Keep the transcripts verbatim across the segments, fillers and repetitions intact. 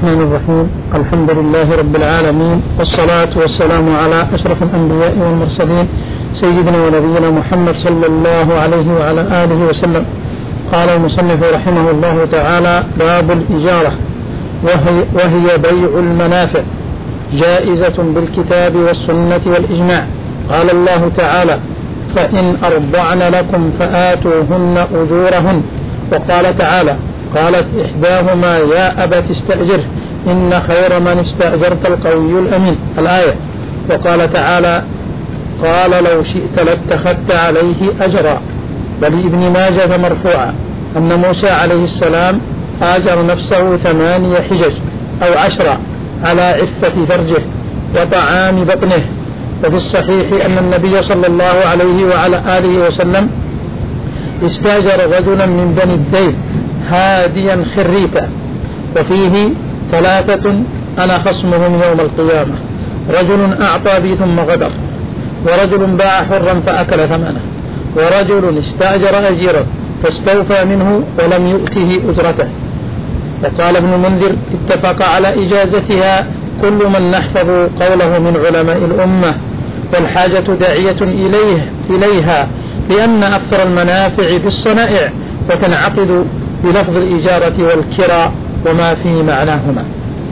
الرحمن الرحيم. الحمد لله رب العالمين، والصلاة والسلام على أشرف الأنبياء والمرسلين سيدنا ونبينا محمد صلى الله عليه وعلى آله وسلم. قال المصنف رحمه الله تعالى: باب الإجارة، وهي, وهي بيع المنافع، جائزة بالكتاب والسنة والإجماع. قال الله تعالى: فإن أرضعن لكم فآتوهن أجورهن. وقال تعالى: قالت إحداهما يا أبت استأجره إن خير من استأجرت القوي الأمين. الآية. وقال تعالى: قال لو شئت لاتخذت عليه أجرا. ولابن ماجه مرفوعا أن موسى عليه السلام آجر نفسه ثمانية حجج أو عشرة على عفة فرجه وطعام بطنه. وفي الصحيح أن النبي صلى الله عليه وعلى آله وسلم استأجر رجلا من بني الديل هاديا خريتا، وفيه ثلاثة أنا خصمهم يوم القيامة: رجل أعطى بي ثم غدر، ورجل باع حرا فأكل ثمنه، ورجل استأجر أجيرا فاستوفى منه ولم يؤته أجرته. وقال ابن منذر: اتفق على إجازتها كل من نحفظ قوله من علماء الأمة، والحاجة داعية إليه إليها لأن أكثر المنافع بالصنائع وتنعقد بلفظ الإجارة والكراء وما في معناهما.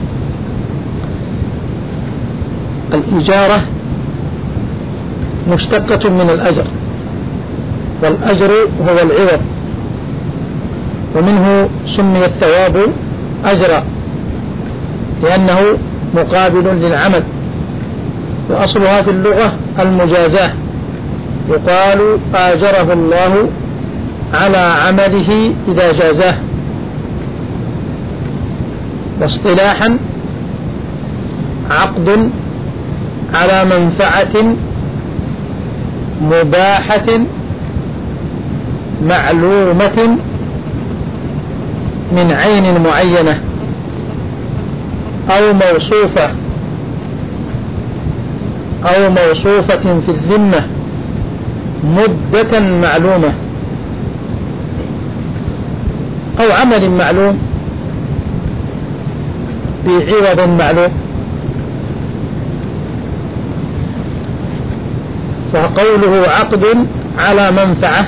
الإجارة مشتقة من الأجر، والأجر هو العوض، ومنه سمي الثواب أجرا لأنه مقابل للعمل، وأصلها في اللغة المجازاة، يقال آجره الله على عمله إذا جازاه. واصطلاحا عقد على منفعة مباحة معلومة من عين معينة أو موصوفة أو موصوفة في الذمة مدة معلومة، أو عمل معلوم بعوض معلوم. فقوله عقد على منفعة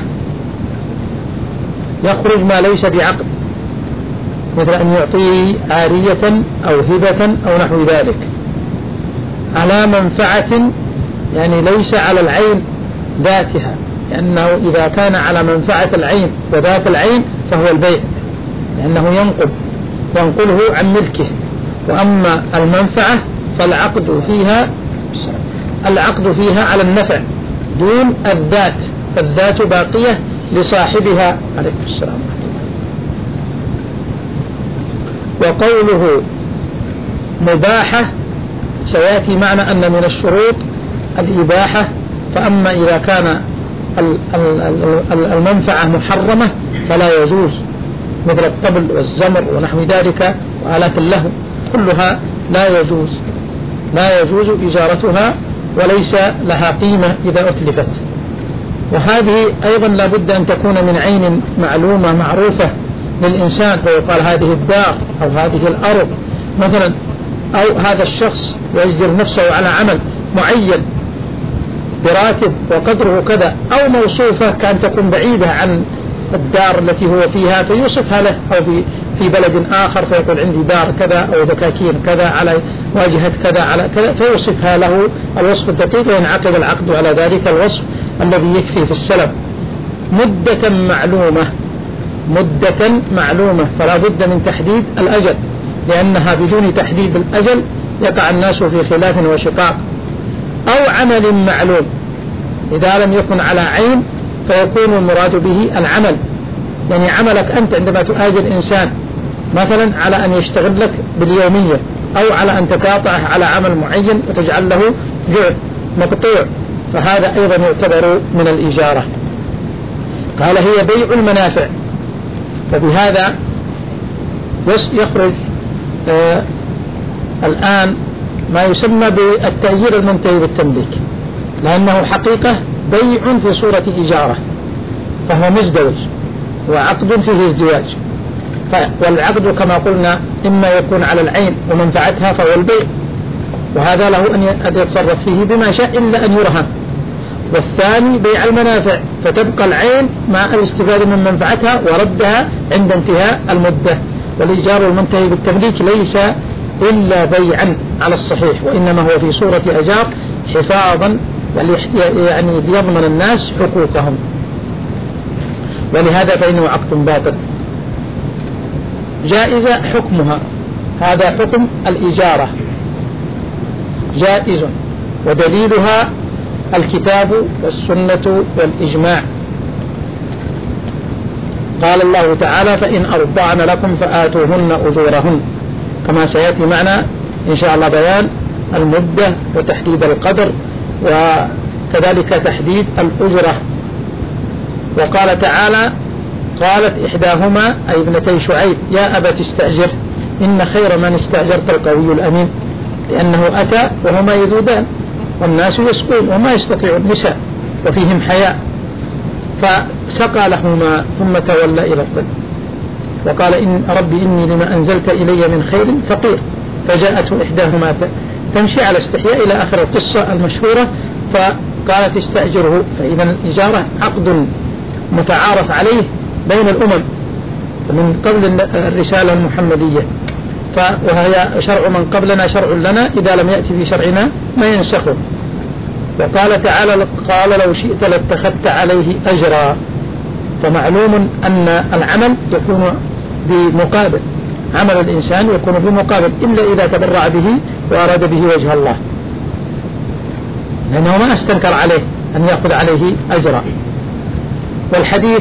يخرج ما ليس بعقد، مثل أن يعطيه عارية أو هبة أو نحو ذلك. على منفعة يعني ليس على العين ذاتها، لأنه إذا كان على منفعة العين وذات العين فهو البيع، لأنه ينقل ينقله عن ملكه. وأما المنفعة فالعقد فيها العقد فيها على النفع دون الذات، فالذات باقية لصاحبها عليه السلام. وقوله مباحة سيأتي معنى أن من الشروط الإباحة، فأما إذا كان المنفعة محرمة فلا يجوز، مثل الطبل والزمر ونحو ذلك وآلات اللهو كلها لا يجوز لا يجوز إجارتها وليس لها قيمة إذا أتلفت. وهذه أيضا لابد أن تكون من عين معلومة معروفة للإنسان، فيقال هذه الدار أو هذه الأرض مثلا، أو هذا الشخص يجر نفسه على عمل معين براتب وقدره كذا، أو موصوفة كان تكون بعيدة عن الدار التي هو فيها فيوصفها له، أو في بلد آخر فيقول عندي دار كذا أو دكاكين كذا على واجهة كذا على كذا، فيوصفها له الوصف الدقيق وينعقد العقد على ذلك الوصف الذي يكفي في السلم. مدة معلومة مدة معلومة فلا بد من تحديد الأجل، لأنها بدون تحديد الأجل يقع الناس في خلاف وشقاق. أو عمل معلوم، إذا لم يكن على عين فيكون المراد به العمل، يعني عملك أنت عندما تؤاجر إنسان مثلا على أن يشتغل لك باليومية، أو على أن تقاطعه على عمل معين وتجعل له جعل مقطوع، فهذا أيضا يعتبر من الإجارة. قال هي بيع المنافع. فبهذا يخرج آه الآن ما يسمى بالتأجير المنتهي بالتمليك، لأنه حقيقة بيع في صورة إجارة، فهو مزدوج وعقد فيه ازدواج. والعقد كما قلنا إما يكون على العين ومنفعتها فهو البيع، وهذا له أن يتصرف فيه بما شاء إلا أن يرهن. والثاني بيع المنافع، فتبقى العين مع الاستفادة من منفعتها وردها عند انتهاء المدة. والإيجار المنتهي بالتمليك ليس إلا بيعا على الصحيح، وإنما هو في صورة أجار حفاظا يعني ليضمن الناس حقوقهم، ولهذا فإنه عقد باطل. جائزة حكمها، هذا حكم الإجارة جائز، ودليلها الكتاب والسنة والإجماع. قال الله تعالى: فإن أرضعن لكم فآتوهن أجورهن، كما سيأتي معنا إن شاء الله بيان المدة وتحديد القدر وكذلك تحديد الأجرة. وقال تعالى: قالت إحداهما أي ابنتي شعيب: يا أبت استأجر إن خير من استأجرت القوي الأمين، لأنه أتى وهما يذودان والناس يسقون وما يستطيع النساء وفيهم حياء، فسقى لهما ثم تولى إلى الظل وقال: إن ربي إني لما أنزلت إلي من خير فقير. فجاءته إحداهما تمشي على استحياء إلى آخر القصة المشهورة، فقالت: استأجره. فإذا الإجارة عقد متعارف عليه بين الأمم من قبل الرسالة المحمدية، وهي شرع من قبلنا شرع لنا، إذا لم يأتي في شرعنا ما ينسخه. وقال تعالى: قال لو شئت لاتخذت عليه أجرا. فمعلوم أن العمل يكون بمقابل، عمل الإنسان يكون بمقابل إلا إذا تبرع به وأراد به وجه الله، لأنه ما استنكر عليه أن يأخذ عليه أجرا. والحديث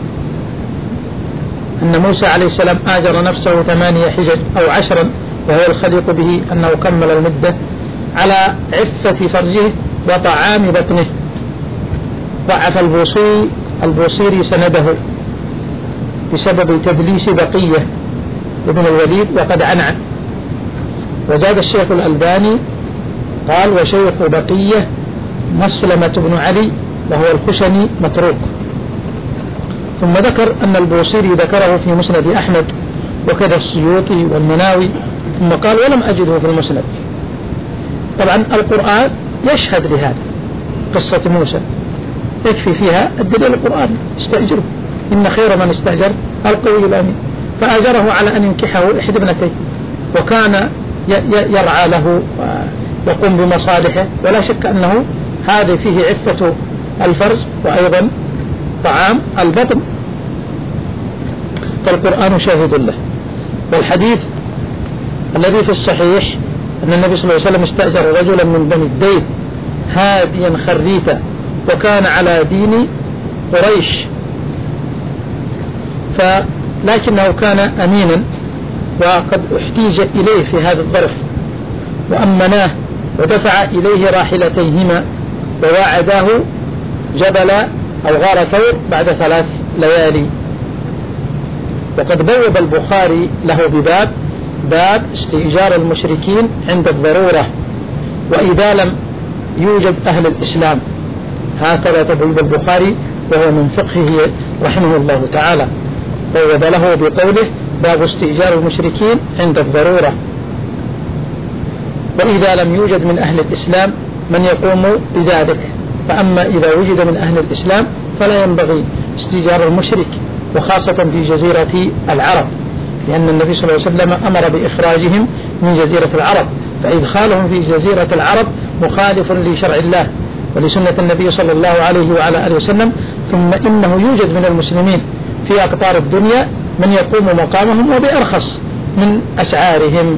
أن موسى عليه السلام آجر نفسه ثمانية حجج أو عشرا، وهو الخليق به أنه كمل المدة على عفة فرجه وطعام بطنه. ضعف البوصيري البوصيري سنده بسبب تدليس بقية ابن الوليد وقد عنعن. وزاد الشيخ الألباني قال: وشيخ بقية مسلمة بن علي وهو الخشني متروك. ثم ذكر أن البوصيري ذكره في مسند أحمد وكذا السيوطي والمناوي، ثم قال: ولم أجده في المسند. طبعا القرآن يشهد لهذا، قصة موسى يكفي فيها الدليل القرآني: استأجره إن خير من استأجر القوي الأمين. فأجره على أن ينكحه إحدى ابنتيه، وكان يرعى له ويقوم بمصالحه، ولا شك أنه هذا فيه عفة الفرج وأيضا طعام البطن، فالقرآن شاهد له. والحديث الذي في الصحيح أن النبي صلى الله عليه وسلم استأجر رجلا من بني الديل هاديا خريتا، وكان على دين قريش، لكنه كان أمينا وقد احتيج إليه في هذا الظرف، وأمناه ودفع إليه راحلتيهما وواعداه جبل أو غار ثور بعد ثلاث ليالي. وقد بوب البخاري له بباب باب استئجار المشركين عند الضرورة وإذا لم يوجد أهل الإسلام، هكذا تبوب البخاري وهو من فقهه رحمه الله تعالى، بوب له بقوله: باب استئجار المشركين عند الضرورة. وإذا لم يوجد من أهل الإسلام من يقوم بذلك، فأما إذا وجد من أهل الإسلام فلا ينبغي استئجار المشرك، وخاصة في جزيرة العرب، لأن النبي صلى الله عليه وسلم أمر بإخراجهم من جزيرة العرب، فإدخالهم في جزيرة العرب مخالف لشرع الله ولسنة النبي صلى الله عليه وعلى آله وسلم. ثم إنه يوجد من المسلمين في أقطار الدنيا من يقوم مقامهم وبأرخص من أسعارهم.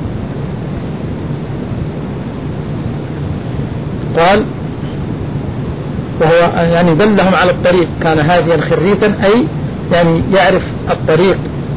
قال: وهو يعني دلهم على الطريق، كان هاديا خريتا أي يعني يعرف الطريق.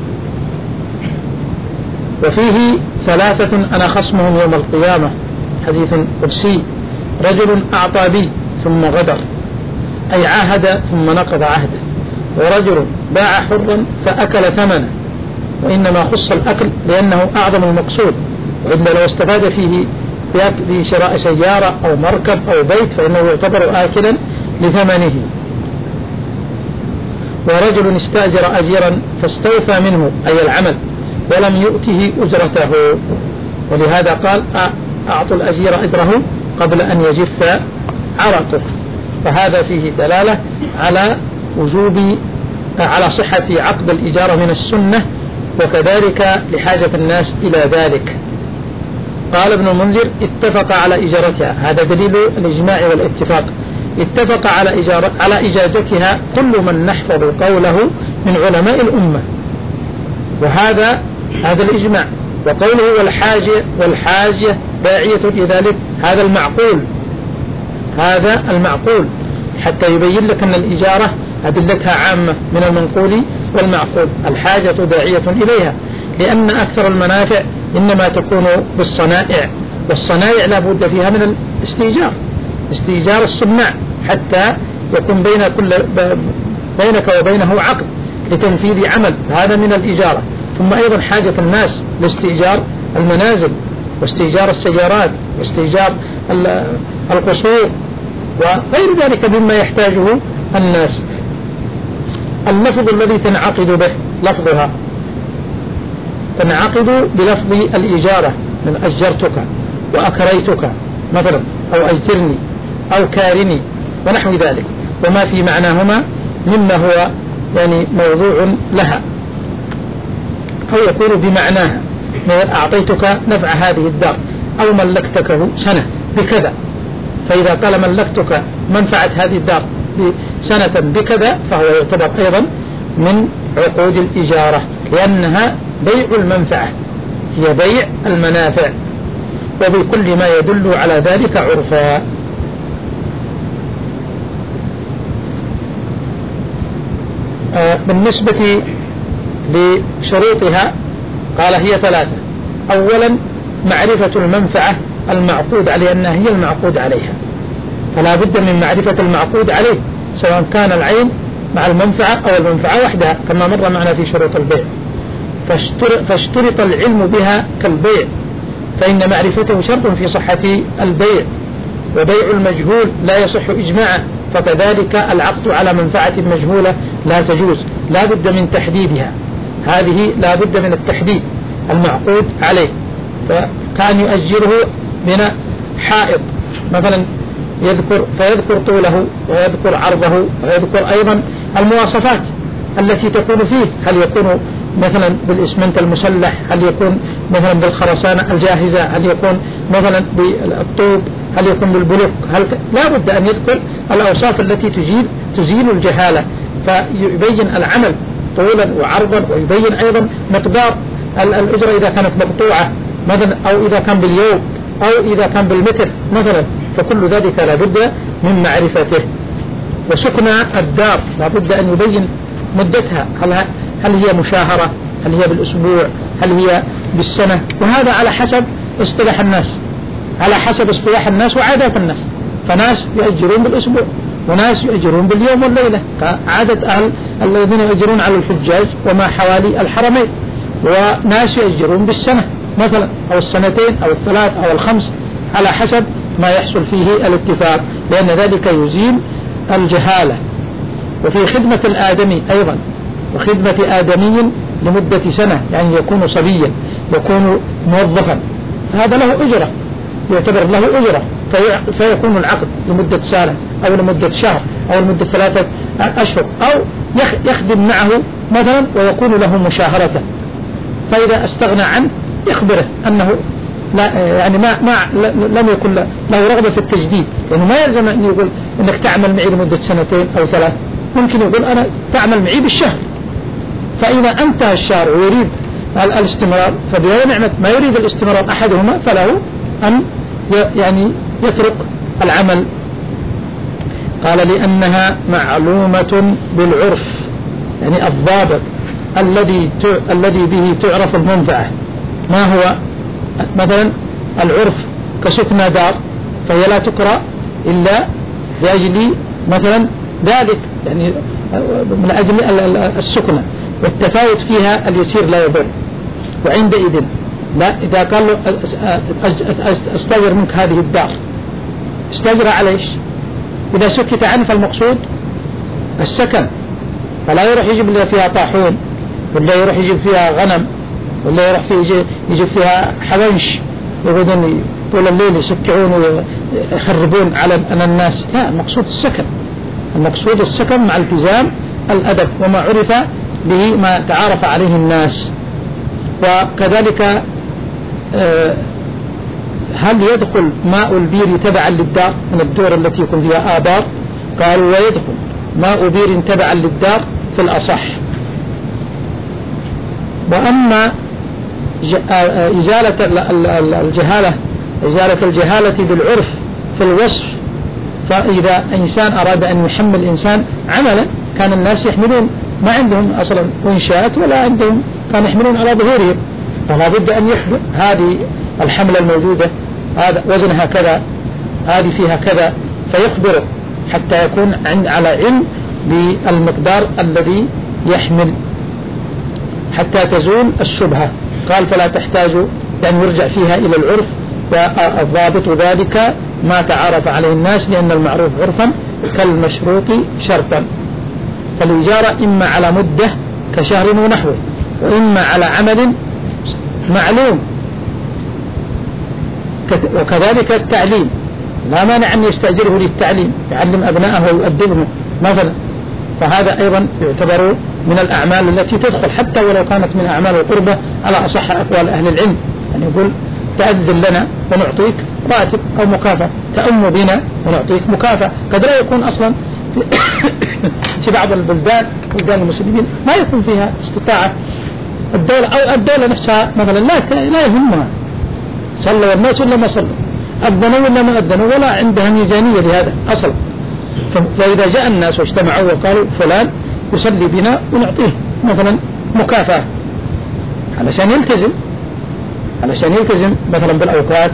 وفيه ثلاثة أنا خصمهم يوم القيامة، حديث قدسي: رجل أعطى بي ثم غدر، أي عاهد ثم نقض عهده، ورجل باع حرا فأكل ثمنه، وإنما خص الأكل لأنه أعظم المقصود، وإلا لو استفاد فيه بشراء سيارة أو مركب أو بيت فإنه يعتبر آكلا لثمنه. ورجل استأجر أجيرا فاستوفى منه أي العمل ولم يؤته أجرته، ولهذا قال أعطوا الأجير أجره قبل أن يجف عرقه. فهذا فيه دلالة على وجوب على صحة عقد الإجارة من السنة، وكذلك لحاجة الناس إلى ذلك. قال ابن المنذر اتفق على إجارتها، هذا دليل الإجماع والاتفاق. اتفق على إجارة على إجازتها كل من نحفظ قوله من علماء الأمة، وهذا هذا الإجماع. وقوله والحاجة والحاجة داعية لذلك، هذا المعقول هذا المعقول حتى يبين لك أن الإجارة أدلتها عامة من المنقول والمعقول. الحاجة داعية إليها لأن أكثر المنافع إنما تكون بالصنائع، والصنائع لا بد فيها من الاستئجار، استئجار الصناع حتى يكون بين كل بينك وبينه عقد لتنفيذ عمل، هذا من الإجارة. ثم أيضا حاجة الناس لاستئجار المنازل واستئجار السيارات واستئجار القصور وغير ذلك مما يحتاجه الناس. اللفظ الذي تنعقد به لفظها تنعقد بلفظ الإجارة من أجرتك وأكريتك مثلا، أو أجرني أو كارني ونحو ذلك، وما في معناهما مما هو يعني موضوع لها، أو يكون بمعناها أعطيتك نفع هذه الدار أو ملكتكه سنة بكذا. فإذا قال ملكتك منفعة هذه الدار سنة بكذا فهو يعتبر أيضا من عقود الإجارة، لأنها بيع المنفعة، هي بيع المنافع، وبكل ما يدل على ذلك عرفا. آه بالنسبة لشروطها قال هي ثلاثة. أولا معرفة المنفعة المعقود عليها أنها هي المعقود عليها، فلا بد من معرفة المعقود عليه سواء كان العين مع المنفعة أو المنفعة وحدها كما مر معنا في شروط البيع. فاشترط العلم بها كالبيع، فإن معرفته شرط في صحة البيع، وبيع المجهول لا يصح إجماعا، فكذلك العقد على منفعة مجهولة لا تجوز، لا بد من تحديدها، هذه لا بد من التحديد المعقود عليه. فكان يؤجره من حائط مثلا يذكر فيذكر طوله ويذكر عرضه ويذكر أيضا المواصفات التي تكون فيه، هل يكون مثلا بالإسمنت المسلح، هل يكون مثلا بالخرسانة الجاهزة، هل يكون مثلا بالطوب، هل يكون بالبلوك، هل لا بد أن يذكر الأوصاف التي تزيل تزيل الجهالة، فيبين العمل طولا وعرضا، ويبين أيضا مقدار الأجرة إذا كانت مقطوعة مثلا، أو إذا كان باليوم، أو إذا كان بالمتر مثلا، فكل ذلك لا بد من معرفته. وسكنى الدار لا بد أن يبين مدتها، هل هل هي مشاهرة، هل هي بالأسبوع، هل هي بالسنة، وهذا على حسب اصطلاح الناس، على حسب اصطلاح الناس وعادات الناس. فناس يؤجرون بالأسبوع، وناس يؤجرون باليوم والليلة كعادة أهل الذين يؤجرون على الحجاج وما حوالي الحرمين، وناس يؤجرون بالسنة مثلا أو السنتين أو الثلاث أو الخمس على حسب ما يحصل فيه الاتفاق، لأن ذلك يزيل الجهالة. وفي خدمة الآدمي أيضا، وخدمة آدمي لمدة سنة، يعني يكون صبيا يكون موظفا، هذا له أجرة، يعتبر له أجرة، فيكون العقد لمدة سنة أو لمدة شهر أو لمدة ثلاثة أشهر، أو يخدم معه مثلا ويكون له مشاهرة، فإذا استغنى عنه يخبره أنه لا يعني ما ما لم يكن له رغبة في التجديد، لأنه ما يلزم أن يقول إنك تعمل معي لمدة سنتين أو ثلاث، ممكن يقول أنا تعمل معي بالشهر، فإذا انتهى الشهر ويريد الاستمرار فبلا نعمة، ما يريد الاستمرار أحدهما فله أن يعني يترك العمل. قال لأنها معلومة بالعرف، يعني الضابط الذي الذي به تعرف المنفعة. ما هو مثلا العرف كسكنى دار، فهي لا تقرأ إلا لأجل مثلا ذلك، يعني من أجل السكنى، والتفاوت فيها اليسير لا يضر. وعندئذ لا، إذا قال له استأجر منك هذه الدار، استأجر على إيش؟ إذا سكت عنه فالمقصود السكن، فلا يروح يجيب اللي فيها طاحون، ولا يروح يجيب فيها غنم، ولا يروح في يجيب, يجيب فيها حبنش يقعدون طول الليل يسكعون ويخربون على الناس. لا، المقصود السكن، المقصود السكن مع التزام الأدب وما عرف به ما تعارف عليه الناس. وكذلك هل يدخل ماء البير تبعا للدار من الدور التي يكون فيها آبار؟ قالوا ويدخل ماء بير تبعا للدار في الأصح. وأما إزالة الجهالة إزالة الجهالة بالعرف في الوصف، فإذا إنسان أراد أن يحمل إنسان عملا كان الناس يحملون ما عندهم أصلا إنشاءات ولا عندهم، كانوا يحملون على ظهورهم، فلا بد أن يحمل هذه الحملة الموجودة هذا وزنها كذا، هذه فيها كذا، فيخبره حتى يكون على علم بالمقدار الذي يحمل حتى تزول الشبهة. قال فلا تحتاج أن يرجع فيها إلى العرف، والضابط ذلك ما تعارف عليه الناس، لأن المعروف عرفا كالمشروط شرطا. فالإجارة إما على مدة كشهر ونحوه، وإما على عمل معلوم، وكذلك التعليم لا مانع أن يستأجره للتعليم يعلم أبنائه ويؤدبهم مثلا، فهذا أيضا يعتبر من الأعمال التي تدخل حتى ولو كانت من أعمال القربة على أصح أقوال أهل العلم. يعني يقول تأذن لنا ونعطيك راتب أو مكافأة، تأم بنا ونعطيك مكافأة. قد لا يكون أصلا في بعض البلدان بلدان المسلمين ما يكون فيها استطاعة الدولة أو الدولة نفسها مثلا لا لا يهمها صلوا الناس ولا ما صلوا، أذنوا ولا ما أذنوا، ولا عندها ميزانية لهذا أصلا. فإذا جاء الناس واجتمعوا وقالوا فلان يصلي بنا ونعطيه مثلا مكافأة علشان يلتزم علشان يلتزم مثلا بالأوقات،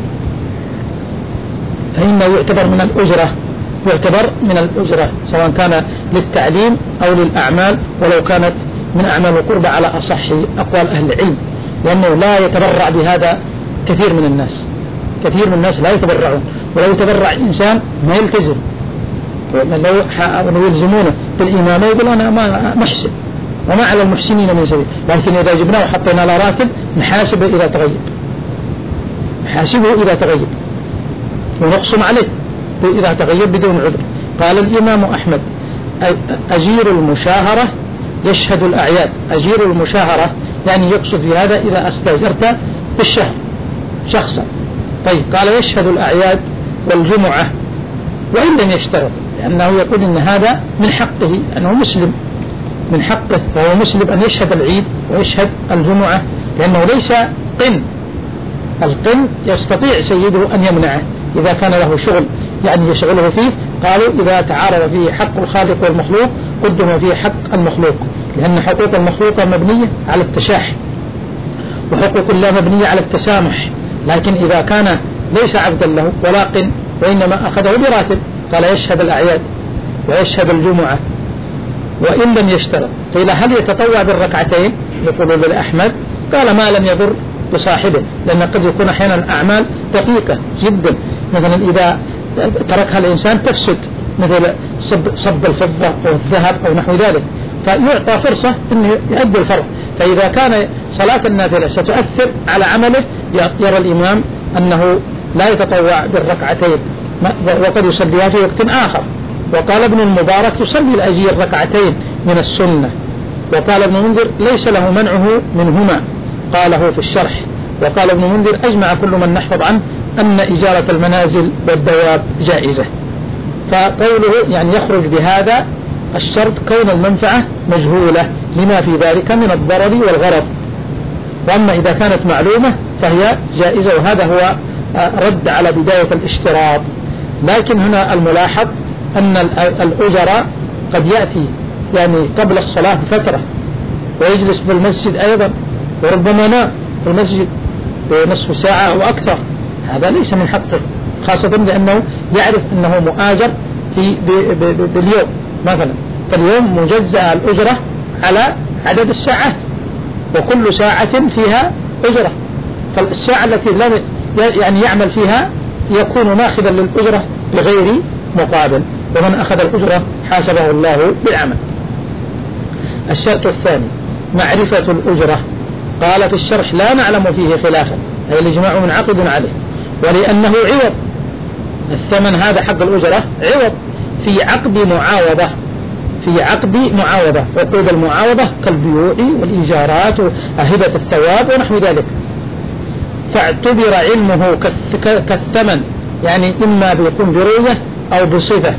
فإنه يعتبر من الأجرة يعتبر من الأجرة سواء كان للتعليم أو للأعمال، ولو كانت من أعمال القربة على أصح أقوال أهل العلم، لأنه لا يتبرع بهذا كثير من الناس كثير من الناس لا يتبرعون، ولو يتبرع إنسان ما يلتزم، لو يلزمونه بالإمامة يقول أنا ما محسن وما على المحسنين من سبيل، لكن إذا جبناه وحطينا له راتب نحاسبه إذا تغيب نحاسبه إذا تغيب ونقسم عليه إذا تغيب بدون عذر. قال الإمام أحمد أجير المشاهرة يشهد الأعياد. أجير المشاهرة يعني يقصد في هذا إذا استأجرت بالشهر شخصا. طيب قال يشهد الأعياد والجمعة وإن لم يشترط، لأنه يقول إن هذا من حقه أنه مسلم، من حقه وهو مسلم أن يشهد العيد ويشهد الجمعة، لأنه ليس قن. القن يستطيع سيده أن يمنعه إذا كان له شغل يعني يشغله فيه. قالوا إذا تعارض فيه حق الخالق والمخلوق قدم فيه حق المخلوق، لأن حقوق المخلوق مبنية على التشاح وحقوق الله مبنية على التسامح. لكن إذا كان ليس عبدا له ولا قن وإنما أخذه براتب قال يشهد الأعياد ويشهد الجمعة وإن لم يشترط. قيل هل يتطوع بالركعتين؟ يقول للأحمد قال ما لم يضر بصاحبه، لأن قد يكون أحيانا أعمال دقيقة جدا، مثلا إذا تركها الإنسان تفسد، مثل صب, صب الفضة أو الذهب أو نحو ذلك، فيعطى فرصة أنه يؤدي الفرض. فإذا كان صلاة النافلة ستؤثر على عمله يرى الإمام أنه لا يتطوع بالركعتين وقد يصليها في وقت آخر. وقال ابن المبارك يصلي الأجير ركعتين من السنة. وقال ابن منذر ليس له منعه منهما، قاله في الشرح. وقال ابن منذر أجمع كل من نحفظ عنه أن إجارة المنازل والدواب جائزة. فقوله يعني يخرج بهذا الشرط كون المنفعة مجهولة لما في ذلك من الضرر والغرض، وأما إذا كانت معلومة فهي جائزة، وهذا هو رد على بداية الاشتراط. لكن هنا الملاحظ أن الأجراء قد يأتي يعني قبل الصلاة بفترة ويجلس بالمسجد أيضا، وربما نام في المسجد بنصف ساعة أو أكثر، هذا ليس من حقه، خاصة لأنه يعرف أنه مؤاجر في باليوم مثلا، فاليوم مجزأ الأجرة على عدد الساعات، وكل ساعة فيها أجرة، فالساعة التي لم يعني يعمل فيها يكون ماخذا للأجرة بغير مقابل، ومن أخذ الأجرة حاسبه الله بالعمل. الشرط الثاني معرفة الأجرة. قال في الشرح لا نعلم فيه خلافا، أي الإجماع منعقد عليه، ولأنه عوض. الثمن هذا حق الأجرة عوض في عقد معاوضة، في عقد معاوضة، عقود المعاوضة كالبيوع والإيجارات وهبة الثواب ونحو ذلك. فاعتبر علمه كالثمن، يعني إما بيكون برؤية أو بصفة.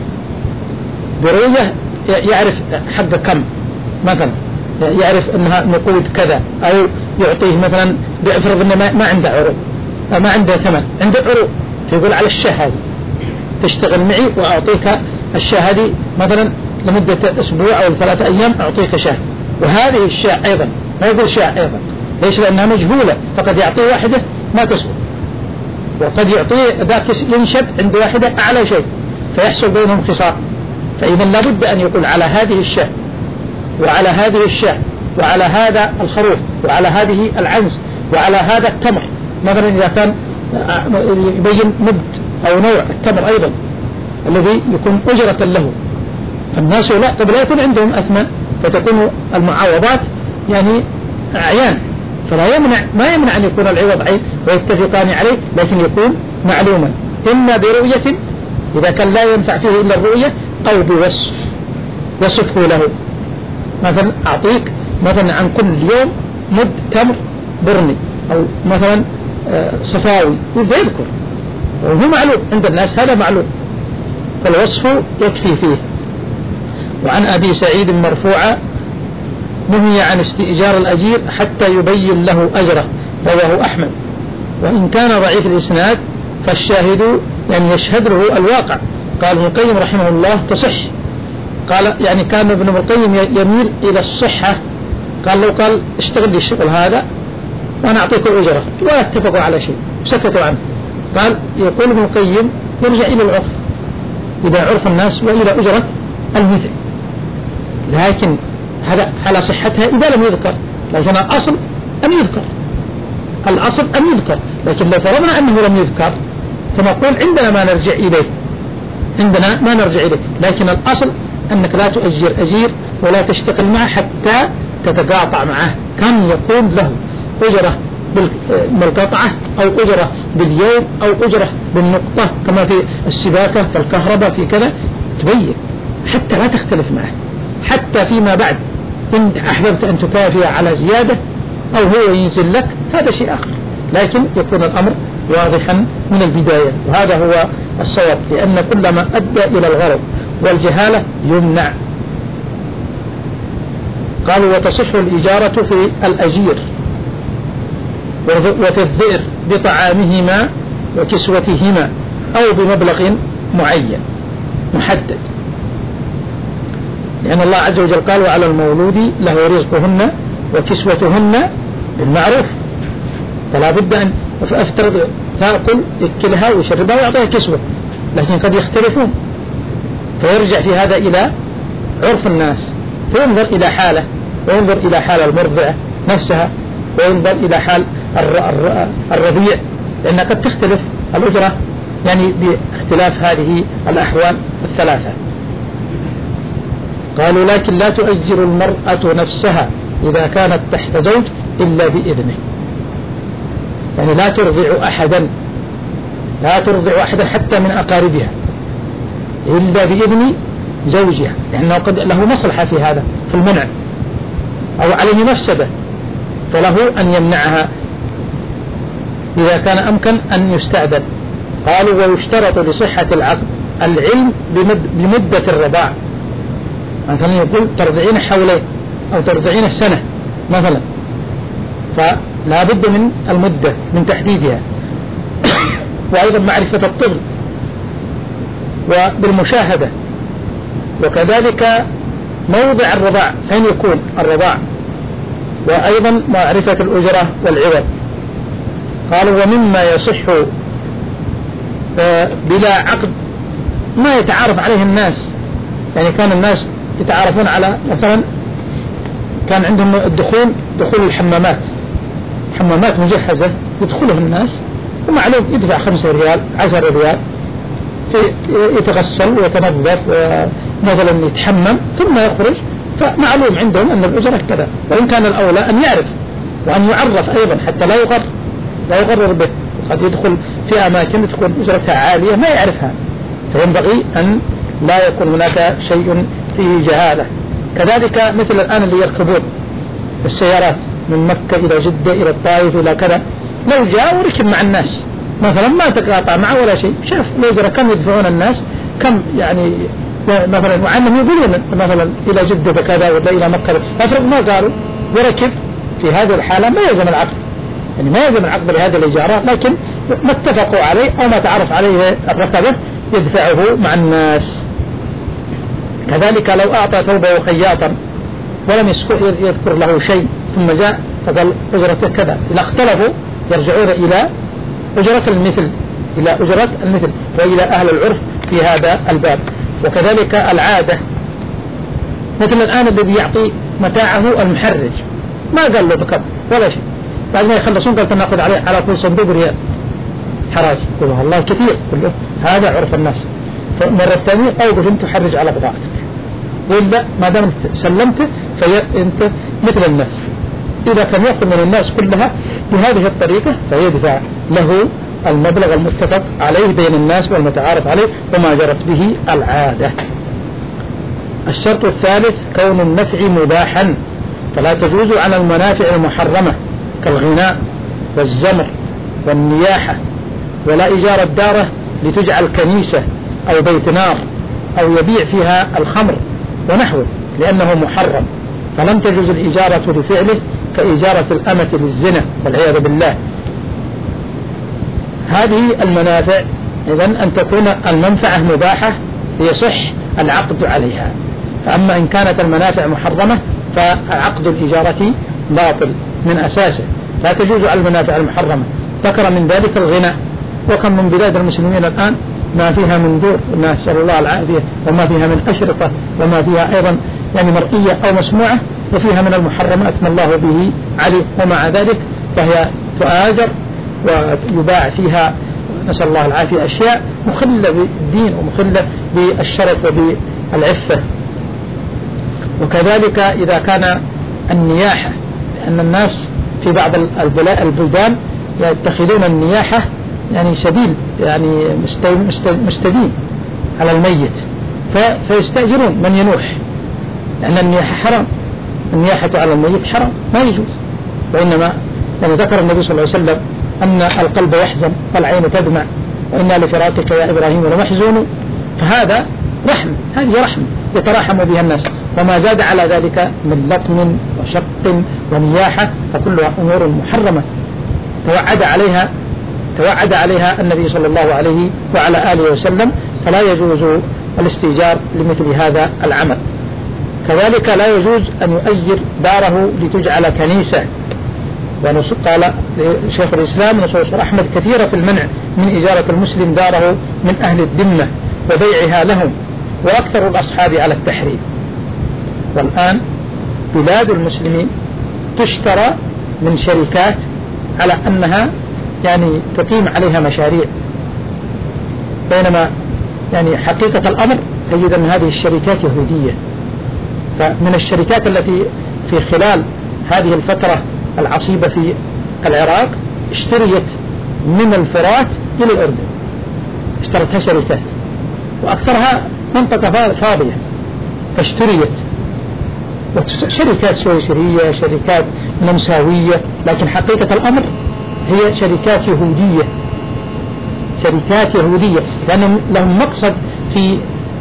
برؤية يعرف حق كم مثلا، يعرف أنها نقود كذا، أو يعطيه مثلا بيفرض أنه ما عنده عروض، ما عنده ثمن، عنده عروض، فيقول على الشاه هذه تشتغل معي وأعطيك الشاه هذه مثلا لمدة أسبوع أو ثلاثة أيام أعطيك شاه، وهذه الشاه أيضا ما يقول شاه أيضا. ليش؟ لأنها مجهولة، فقد يعطيه واحدة ما تسوى، وقد يعطيه ذاك ينشب عند واحدة أعلى شيء، فيحصل بينهم خصام. فإذا لابد أن يقول على هذه الشاه وعلى هذه الشاه وعلى هذا الخروف وعلى هذه العنز وعلى هذا التمر مثلا، إذا كان يبين مد أو نوع التمر أيضا الذي يكون أجرة له. الناس لا قد لا يكون عندهم أثمن، فتكون المعاوضات يعني أعيان، فلا يمنع ما يمنع أن يكون العوض عين ويتفقان عليه، لكن يكون معلوما إما برؤية إذا كان لا ينفع فيه إلا الرؤية، أو بوصف يصفه له. مثلا أعطيك مثلا عن كل يوم مد تمر برني، أو مثلا صفاوي، ويذكر وهو معلوم عند الناس، هذا معلوم، فالوصف يكفي فيه. وعن أبي سعيد مرفوعا نهي عن استئجار الأجير حتى يبين له أجره، رواه أحمد. وإن كان ضعيف الإسناد فالشاهد يعني يشهد له الواقع. قال ابن القيم رحمه الله تصح، قال يعني كان ابن القيم يميل إلى الصحة، قال لو قال اشتغل لي الشغل هذا وأنا أعطيك الأجرة ولا اتفقوا على شيء سكتوا عنه. قال يقول ابن القيم يرجع إلى العرف، إذا عرف الناس وإلى أجرة المثل، لكن هذا على صحتها إذا لم يذكر، لكن الأصل أن يذكر، الأصل أن يذكر. لكن لو فرضنا أنه لم يذكر فنقول عندنا ما نرجع إليه، عندنا ما نرجع إليه، لكن الأصل أنك لا تؤجر أجير ولا تشتغل معه حتى تتقاطع معه، كم يكون له أجرة بالقطعة أو أجرة باليوم أو أجرة بالنقطة، كما في السباكة في الكهرباء في كذا، تبين حتى لا تختلف معه، حتى فيما بعد إن أحببت أن تكافئ على زيادة أو هو ينزل لك هذا شيء آخر، لكن يكون الأمر واضحا من البداية، وهذا هو الصواب، لأن كل ما أدى إلى الغرض والجهالة يمنع. قالوا وتصح الإجارة في الأجير وفي الذئر بطعامهما وكسوتهما أو بمبلغ معين محدد، لأن الله عز وجل قال وعلى المولود له رزقهن وكسوتهن بالمعروف، فلا بد أن أفترض تأكل يأكلها ويشربها ويعطيها كسوة، لكن قد يختلفون، فيرجع في هذا إلى عرف الناس، فينظر إلى حاله، وينظر إلى حال المرضعة نفسها، وينظر إلى حال الرضيع، لأنها قد تختلف الأجرة يعني باختلاف هذه الأحوال الثلاثة. قالوا لكن لا تؤجر المرأة نفسها إذا كانت تحت زوج إلا بإذنه، يعني لا ترضع أحدا، لا ترضع أحدا حتى من أقاربها إلا بإذن زوجها، لأنه قد له مصلحة في هذا في المنع أو عليه مفسدة، فله أن يمنعها إذا كان أمكن أن يستأذن. قالوا ويشترط لصحة العقد العلم بمد بمدة الرضاع، مثلا يقول ترضعين حولين أو ترضعين سنة مثلا، فلا بد من المدة من تحديدها، وأيضا معرفة الطفل وبالمشاهدة، وكذلك موضع الرضاع فين يكون الرضاع، وأيضا معرفة الأجرة والعوض. قالوا ومما يصح بلا عقد ما يتعارف عليه الناس، يعني كان الناس يتعارفون على مثلا كان عندهم الدخول دخول الحمامات، حمامات مجهزة يدخلها الناس ومعلوم يدفع خمسة ريال عشر ريال يتغسل ويتنظف مثلا يتحمم ثم يخرج، فمعلوم عندهم أن الأجرة كذا، وإن كان الأولى أن يعرف وأن يعرف أيضا حتى لا يغر لا يغرر به. قد يدخل في أماكن تكون أجرتها عالية ما يعرفها، فينبغي أن لا يكون هناك شيء فيه جهالة. كذلك مثل الآن اللي يركبون السيارات من مكة إلى جدة إلى الطائف إلى كذا، لو جاء وركب مع الناس مثلا ما تقاطع معه ولا شيء، شاف الأجرة كم يدفعون الناس كم يعني مثلا، وعنهم يقولون مثلا إلى جدة كذا ولا إلى مكة، أفرق ما قالوا وركب، في هذه الحالة ما يلزم العقد، يعني ما يلزم العقد لهذه الإجارة، لكن ما اتفقوا عليه أو ما تعرف عليه الركبة يدفعه مع الناس. كذلك لو أعطى ثوبه خياطا ولم يذكر له شيء ثم جاء فقال أجرته كذا، إذا اختلفوا يرجعون إلى أجرة المثل إلى أجرة المثل وإلى أهل العرف في هذا الباب. وكذلك العادة، مثل الآن الذي يعطي متاعه المحرج ما قال له بكم ولا شيء، بعد ما يخلصون قال تناخذ عليه على كل صندوق ريال حراج، قلوا الله كثير، قلوا هذا عرف الناس. فمرة ثانية أوقف أنت تحرج على بضاعتك، وإلا ما دام سلمته فأنت مثل الناس. إذا كان يأخذ من الناس كلها بهذه الطريقة فيدفع له المبلغ المتفق عليه بين الناس والمتعارف عليه وما جرت به العادة. الشرط الثالث كون النفع مباحا، فلا تجوز على المنافع المحرمة كالغناء والزمر والنياحة، ولا إيجار الدارة لتجعل كنيسة أو بيت نار أو يبيع فيها الخمر ونحوه لأنه محرم، فلم تجوز الإجارة لفعله كإجارة الأمة للزنا والعياذ بالله. هذه المنافع إذن أن تكون المنفعة مباحة يصح العقد عليها، فأما إن كانت المنافع محرمة فعقد الإجارة باطل من أساسه، لا تجوز على المنافع المحرمة. ذكر من ذلك الغناء، وكم من بلاد المسلمين الآن ما فيها من دور، نسأل الله العافية، وما فيها من أشرطة، وما فيها أيضا يعني مرئية أو مسموعة، وفيها من المحرمات ما الله به عليه، ومع ذلك فهي تؤاجر ويباع فيها نسأل الله العافية أشياء مخلة بالدين ومخلة بالشرف وبالعفة. وكذلك إذا كان النياحة، لأن الناس في بعض البلدان يتخذون النياحة يعني سبيل يعني مستدين على الميت، فيستأجرون من ينوح، لأن النياحة حرام، النياحة على الميت حرام ما يجوز. وإنما يعني ذكر النبي صلى الله عليه وسلم أن القلب يحزن والعين تدمع وإنا لفراقك يا إبراهيم لمحزون، فهذا رحمة، هذه رحمة يتراحم بها الناس، وما زاد على ذلك من لطم وشق ونياحة فكلها أمور محرمة توعد عليها توعد عليها النبي صلى الله عليه وعلى آله وسلم، فلا يجوز الاستئجار لمثل هذا العمل. كذلك لا يجوز أن يؤجر داره لتجعل كنيسة، وقال شيخ الإسلام نصوص أحمد كثيرة في المنع من إجارة المسلم داره من أهل الذمة وبيعها لهم، وأكثر الأصحاب على التحريم. والآن بلاد المسلمين تشترى من شركات على أنها يعني تقيم عليها مشاريع، بينما يعني حقيقة الأمر تجد أن هذه الشركات يهودية. فمن الشركات التي في خلال هذه الفترة العصيبة في العراق اشتريت من الفرات إلى الأردن، اشترتها شركات وأكثرها منطقة فاضية فاشتريت، شركات سويسرية شركات نمساوية، لكن حقيقة الأمر هي شركات يهودية، شركات يهودية لأنهم لهم مقصد في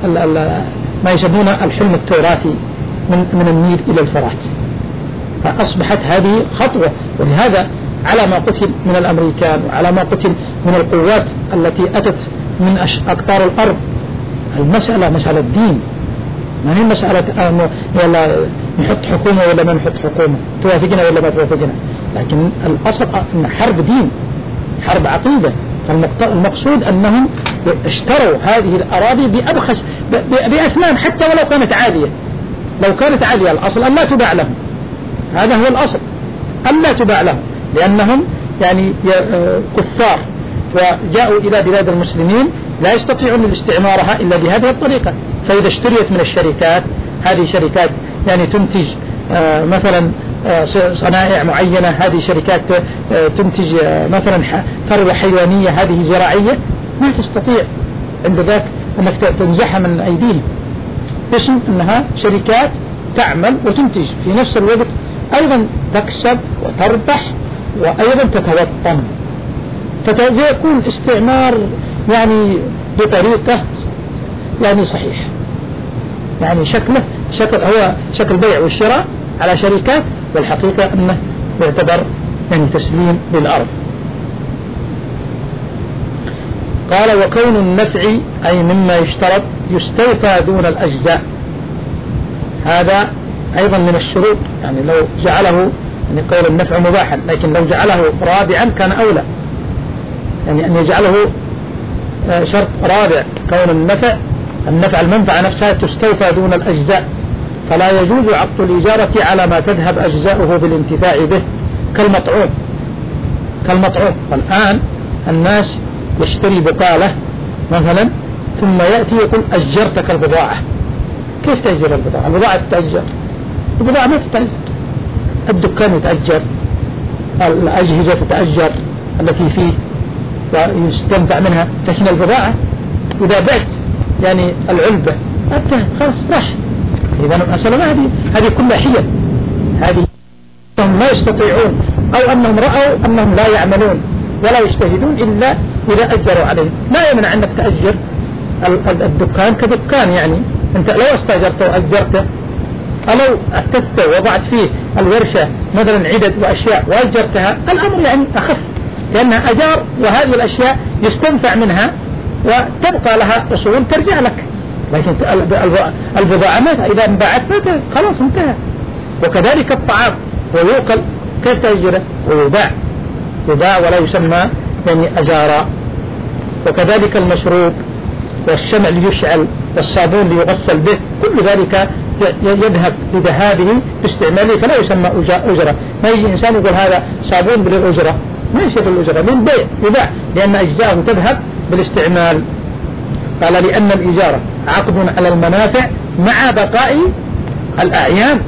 ما يسمونه الحلم التوراتي من, من النيل إلى الفرات. فأصبحت هذه خطوة، ولهذا على ما قتل من الأمريكان وعلى ما قتل من القوات التي أتت من أقطار الأرض، المسألة مسألة دين، ما هي مسألة ولا نحط حكومة ولا ما نحط حكومة، توافقنا ولا ما توافقنا، لكن الأصل أن حرب دين، حرب عقيدة. فالمقصود أنهم اشتروا هذه الأراضي بأبخس بأثمان حتى ولو كانت عالية، لو كانت عالية الأصل أن لا تباع لهم، هذا هو الأصل أن لا تباع لهم، لأنهم يعني كفار وجاءوا إلى بلاد المسلمين لا يستطيعون الاستعمارها إلا بهذه الطريقة. فإذا اشتريت من الشركات، هذه شركات يعني تنتج مثلا صنائع معينة، هذه شركات تنتج مثلا ثروة حيوانية، هذه زراعية، ما تستطيع عند ذاك أنك تنزحها من أيديهم، اسم أنها شركات تعمل وتنتج في نفس الوقت، أيضا تكسب وتربح وأيضا تتوطن، فيكون استعمار يعني بطريقة يعني صحيحة، يعني شكله شكل هو شكل بيع والشراء على شركات، والحقيقة أنه يعتبر يعني تسليم للأرض. قال وكون النفع أي مما يشترط يستوفى دون الأجزاء، هذا أيضا من الشروط، يعني لو جعله يعني قول النفع مباحا، لكن لو جعله رابعا كان أولى، يعني أن يجعله شرط رابع، كون النفع النفع المنفعة نفسها تستوفى دون الأجزاء، فلا يجوز عقد الإجارة على ما تذهب أجزاؤه بالانتفاع به كالمطعوم كالمطعوم والآن الناس يشتري بقالة مثلا ثم يأتي يقول أجرتك البضاعة. كيف تأجر البضاعة؟ البضاعة تتأجر؟ البضاعة ما تتأجر، الدكان يتأجر، الأجهزة تتأجر التي فيه ويستنفع منها، لكن البضاعة إذا بعت يعني العلبة انتهت خلاص راحت. إذا المسألة ما هذه هذه كلها حيل، هذه هم ما يستطيعون، أو أنهم رأوا أنهم لا يعملون ولا يجتهدون إلا إذا أجروا عليه. لا يمنع أنك تأجر الدكان كدكان، يعني أنت لو استأجرته وأجرته، أو أتت وضعت فيه الورشة مثلا عدد وأشياء وأجرتها، الأمر يعني أخف، لأنها أجار وهذه الأشياء يستنفع منها وتبقى لها أصول ترجع لك. لكن البضاعة ماذا إذا انباعت ماذا خلاص انتهى. وكذلك الطعام ويوكل كيف تأجره؟ ويباع يباع ولا يسمى يعني أجارا. وكذلك المشروب والشمع ليشعل والصابون ليغسل به، كل ذلك يذهب بذهابه باستعماله فلا يسمى أجرة. ما يجي إنسان يقول هذا صابون بالأجرة، ما يصير بالأجرة، من بيع يباع، لأن أجزاءه تذهب بالاستعمال. قال لأن الإجارة عقد على المنافع مع بقاء الأعيان،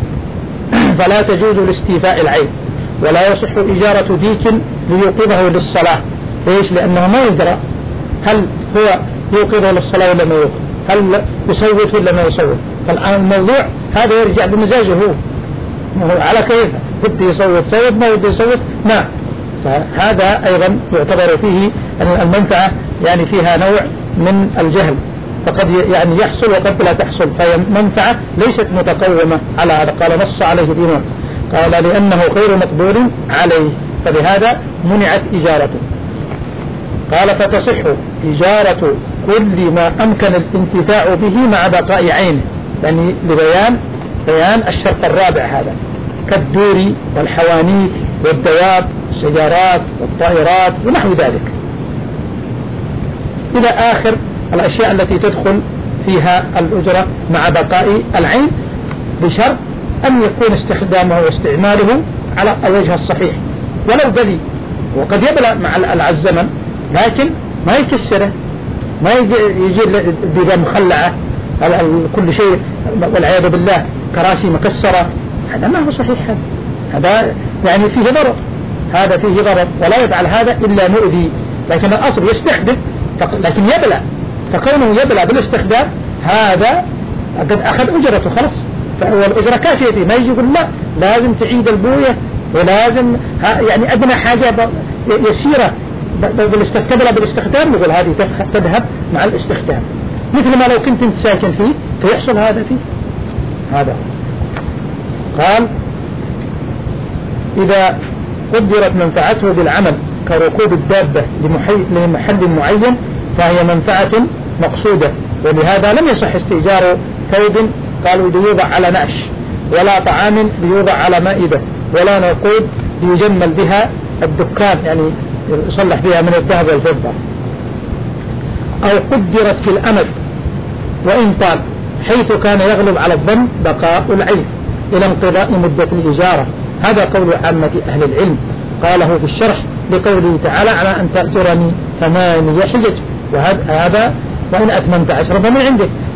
فلا تجوز لاستيفاء العين، ولا يصح إجارة ديك ليوقظه للصلاة. ليش؟ لأنه ما يدرى هل هو يوقظه للصلاة ولا ما يوقظ، هل يصوت ولا ما يصوت. فالآن الموضوع هذا يرجع بمزاجه هو على كيف بده يصوت صوت، ما بده يصوت ما. فهذا أيضا يعتبر فيه أن المنفعة يعني فيها نوع من الجهل، فقد يعني يحصل وقد لا تحصل، فهي منفعة ليست متقومة على هذا. قال نص عليه دينه، قال لأنه غير مقدور عليه، فبهذا منعت إجارته. قال فتصح إجارة كل ما أمكن الانتفاع به مع بقاء عينه، يعني لبيان بيان الشرط الرابع هذا، كالدور والحوانيت والدواب السيارات والطائرات ونحو ذلك إلى آخر الأشياء التي تدخل فيها الأجرة مع بقاء العين، بشرط أن يكون استخدامه واستعماله على الوجه الصحيح ولو بلي. وقد يبلى مع الزمن لكن ما يكسره، ما يجي بذا مخلعة كل شيء والعياذ بالله، كراسي مكسرة، هذا ما هو صحيح. هذا هذا يعني فيه ضرر، هذا فيه ضرر، ولا يفعل هذا إلا مؤذي. لكن الأصل يستخدم لكن يبلى، فكونه يبلى بالاستخدام هذا قد أخذ أجرته خلاص، فالأجرة كافية فيه. ما يجي يقول لا لازم تعيد البوية ولازم يعني أدنى حاجة يسيرة بالاستخدام بالاستخدام، نقول هذه تذهب مع الاستخدام، مثل ما لو كنت انت ساكن فيه فيحصل هذا فيه. هذا قال إذا قدرت منفعته بالعمل كركوب الدابة لمحل معين فهي منفعة مقصودة، ولهذا لم يصح استئجار ثوب قالوا ليوضع على نعش، ولا طعام ليوضع على مائدة، ولا نقود ليجمل بها الدكان يعني يصلح بها من الذهب والفضة. أو قدرت في الأمد وإن طال، حيث كان يغلب على الظن بقاء العين إلى انقضاء مدة الإجارة. هذا قول عامة أهل العلم، قاله في الشرح لقوله تعالى على أن تأجرني ثمانية حجج، وهذا وإن أتممت عشرة فمن عندك.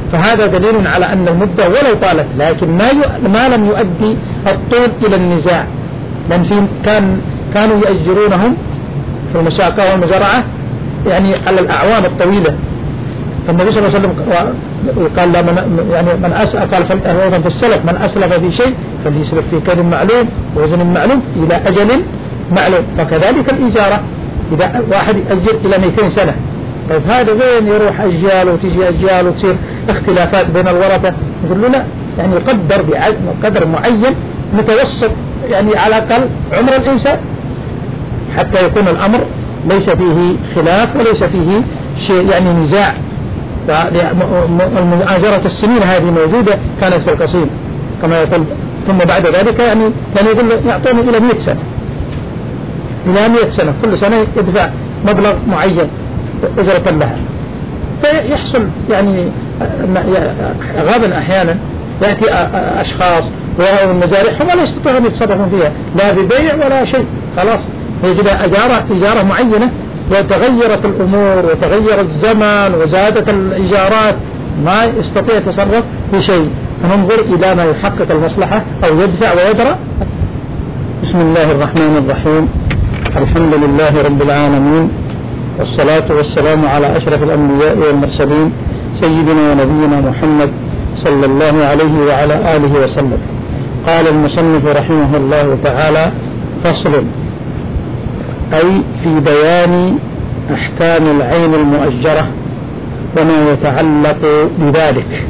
فهذا دليل على أن المدة ولو طالت لكن ما ما لم يؤدي الطول إلى النزاع، لأن في كان كانوا يأجرونهم في المساقة والمزرعة يعني على الأعوام الطويلة. فالنبي صلى الله عليه وسلم قال لا من يعني من أسلف قال في السلف من أسلف في شيء فليسلف في كيل معلوم ووزن معلوم إلى أجل معلوم. فكذلك الإجارة إذا واحد يأجر إلى مئتين سنة، طيب هذا وين يروح أجيال وتجي أجيال وتصير اختلافات بين الورثة؟ يقول له لا، يعني يقدر بقدر معين متوسط يعني على الأقل عمر الإنسان حتى يكون الأمر ليس فيه خلاف وليس فيه شيء يعني نزاع. المؤاجرة السنين هذه موجودة كانت في القصيم كما يقول، ثم بعد ذلك يعني كان يقول يعطوني إلى مئة سنة إلى مئة سنة كل سنة يدفع مبلغ معين أجرة لها. فيحصل يعني غالبا أحيانا يأتي أشخاص وهم المزارع ولا يستطيعون يتصرفون فيها لا ببيع ولا شيء، خلاص يجد أجارة إجارة معينة وتغيرت الأمور وتغير الزمن وزادت الإيجارات ما يستطيع يتصرف في شيء، فننظر إلى ما يحقق المصلحة أو يدفع ويدرى. بسم الله الرحمن الرحيم، الحمد لله رب العالمين، والصلاة والسلام على أشرف الأنبياء والمرسلين سيدنا ونبينا محمد صلى الله عليه وعلى آله وسلم. قال المصنف رحمه الله تعالى: فصل، أي في بيان أحكام العين المؤجرة وما يتعلق بذلك.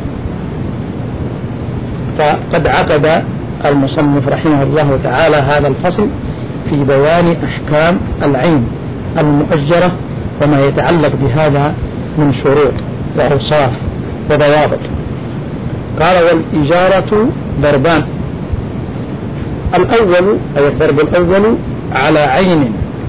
فقد عقد المصنف رحمه الله تعالى هذا الفصل في بيان أحكام العين المؤجرة وما يتعلق بهذا من شروط وأوصاف وضوابط. قال: والإجارة ضربان، الأول أي الضرب الأول على عين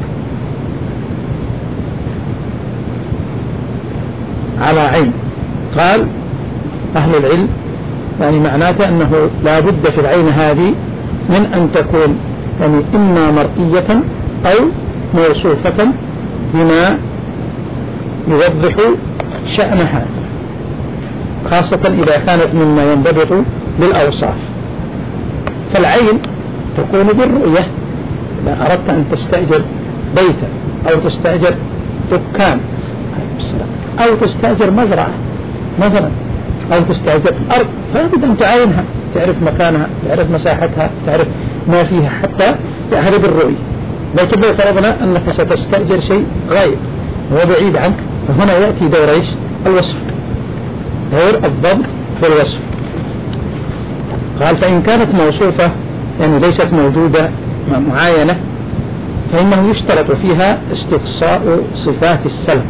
على عين. قال أهل العلم يعني معناته أنه لا بد في العين هذه من أن تكون يعني إما مرئية أو موصوفة بما يوضح شأنها، خاصة إذا كانت مما ينضبط بالأوصاف. فالعين تكون بالرؤية، إذا أردت أن تستأجر بيتا أو تستأجر دكان أو تستأجر مزرعة مثلا أو تستأجر أرض، فلابد أن تعاينها، تعرف مكانها، تعرف مساحتها، تعرف ما فيها حتى تعرف بالرؤية. لكن لو فرضنا أنك ستستأجر شيء غايب وبعيد عنك، فهنا يأتي دور إيش؟ الوصف، دور الضبط في الوصف. قال: فإن كانت موصوفة يعني ليست موجودة معاينة فإنه يشترط فيها استقصاء صفات السلم،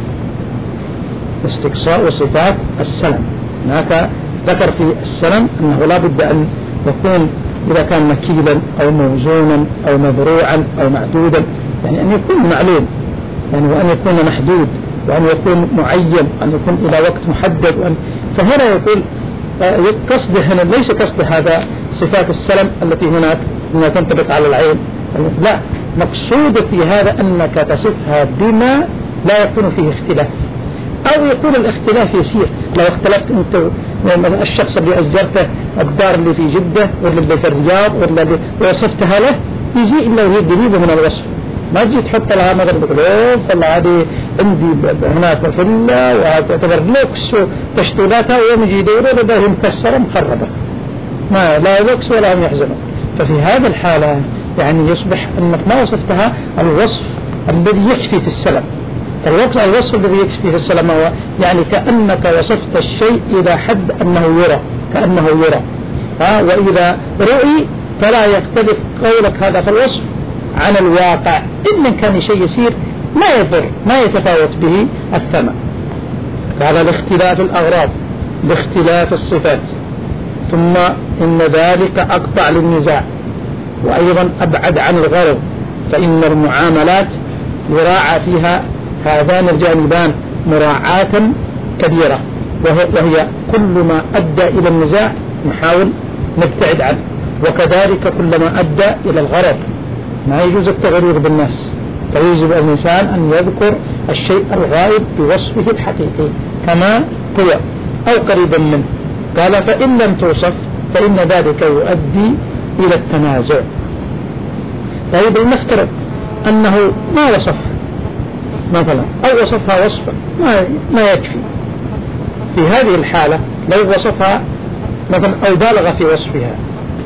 استقصاء صفات السلم. هناك ذكر في السلم أنه لا بد أن يكون إذا كان مكيلا أو موزونا أو مذروعا أو معدودا، يعني أن يكون معلوم يعني وأن يكون محدود وأن يكون معين، أن يكون إلى وقت محدد. وأن فهنا يقول قصد هنا ليس قصد هذا صفات السلم التي هناك أنها تنطبق على العين، لا، مقصود في هذا أنك تصفها بما لا يكون فيه اختلاف، أو يكون الاختلاف يسير. لو اختلفت أنت الشخص اللي أجرته الدار اللي في جدة ولا اللي في الرياض ولا اللي وصفتها له يجي إلا وهي قريبة من الوصف، ما تجي تحط لها مثلا تقول اوه والله هذه عندي هناك فيلا وتعتبر لوكس وتشطيباتها، ويوم يجي يدوروا لها هي مكسرة مخربة، ما لا لوكس ولا هم يحزنون. ففي هذه الحالة يعني يصبح أنك ما وصفتها الوصف الذي يكفي في السلم. الوصف الوصف الذي يكفي في السلم هو يعني كأنك وصفت الشيء إلى حد أنه يرى، كأنه يرى، ها، وإذا رؤي فلا يختلف قولك هذا في الوصف عن الواقع، إن كان شيء يسير ما يضر، ما يتفاوت به الثمن. قال: لاختلاف الأغراض، لاختلاف الصفات، ثم إن ذلك أقطع للنزاع وأيضا أبعد عن الغرض، فإن المعاملات يراعى فيها هذان الجانبان مراعاة كبيرة، وهي كل ما أدى إلى النزاع نحاول نبتعد عنه، وكذلك كل ما أدى إلى الغرض. ما يجوز التغرير بالناس، فيجب الإنسان أن يذكر الشيء الغائب بوصفه الحقيقي كما هو. أو قريبا منه. قال فإن لم توصف فإن ذلك يؤدي إلى التنازع. طيب لنفترض أنه ما وصفها مثلا أو وصفها وصفا ما, ما يكفي. في هذه الحالة لو وصفها مثلا أو بالغ في وصفها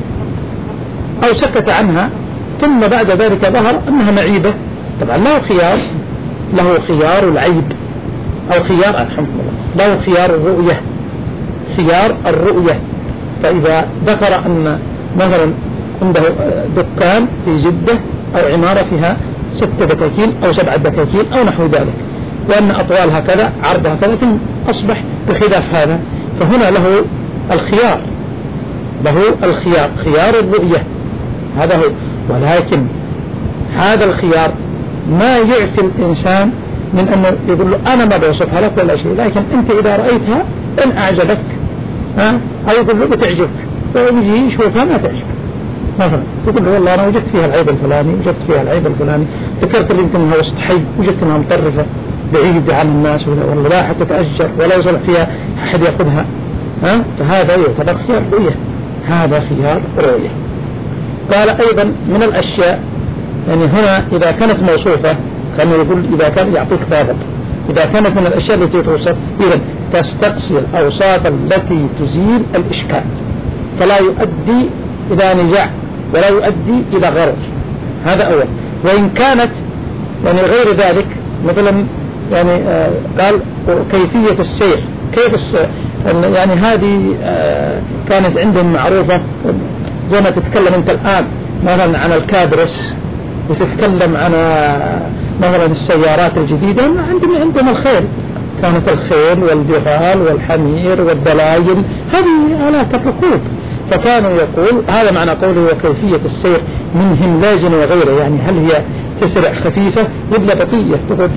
أو سكت عنها ثم بعد ذلك ظهر أنها معيبة، طبعا له خيار له خيار العيب أو خيار الحمد لله له خيار الرؤية خيار الرؤية. فإذا ذكر أن مثلا عنده دكان في جدة أو عمارة فيها ستة دكاكين أو سبعة دكاكين أو نحو ذلك، وأن أطوالها كذا عرضها كذا، ثم أصبح بخلاف هذا، فهنا له الخيار له الخيار خيار الرؤية هذا هو. ولكن هذا الخيار ما يعفي الإنسان من أنه يقول له أنا ما بوصفها لك ولا شيء، لكن أنت إذا رأيتها إن أعجبك ها أو يقول له بتعجبك، ويجي يشوفها ما تعجبك مثلا يقول له والله أنا وجدت فيها العيب الفلاني وجدت فيها العيب الفلاني، ذكرت لي يمكن أنها وسط حي وجدت أنها مطرفة بعيد عن الناس ولا لا حتى تأجر ولا يصلح فيها أحد يأخذها، ها فهذا يعتبر خيار رؤية، هذا خيار رؤية. قال أيضا من الأشياء يعني هنا إذا كانت موصوفة كان يقول إذا كان يعطيك ضابط، إذا كانت من الأشياء التي توصف إذن تستقصي الأوصاف التي تزيل الإشكال فلا يؤدي إلى نزاع ولا يؤدي إلى غرض، هذا أول. وإن كانت يعني غير ذلك مثلا يعني آه قال كيفية السير كيف السير يعني هذه آه كانت عندهم معروفة زي ما تتكلم أنت الآن مثلا عن الكابرس وتتكلم عن مثلا السيارات الجديدة، عندهم عندهم الخيل، كانت الخيل والبغال والحمير والدلايل هذه آلات الركوب، فكانوا يقول هذا معنى قوله وكيفية السير من هملاج وغيره، يعني هل هي تسرع خفيفة ولا بطيئة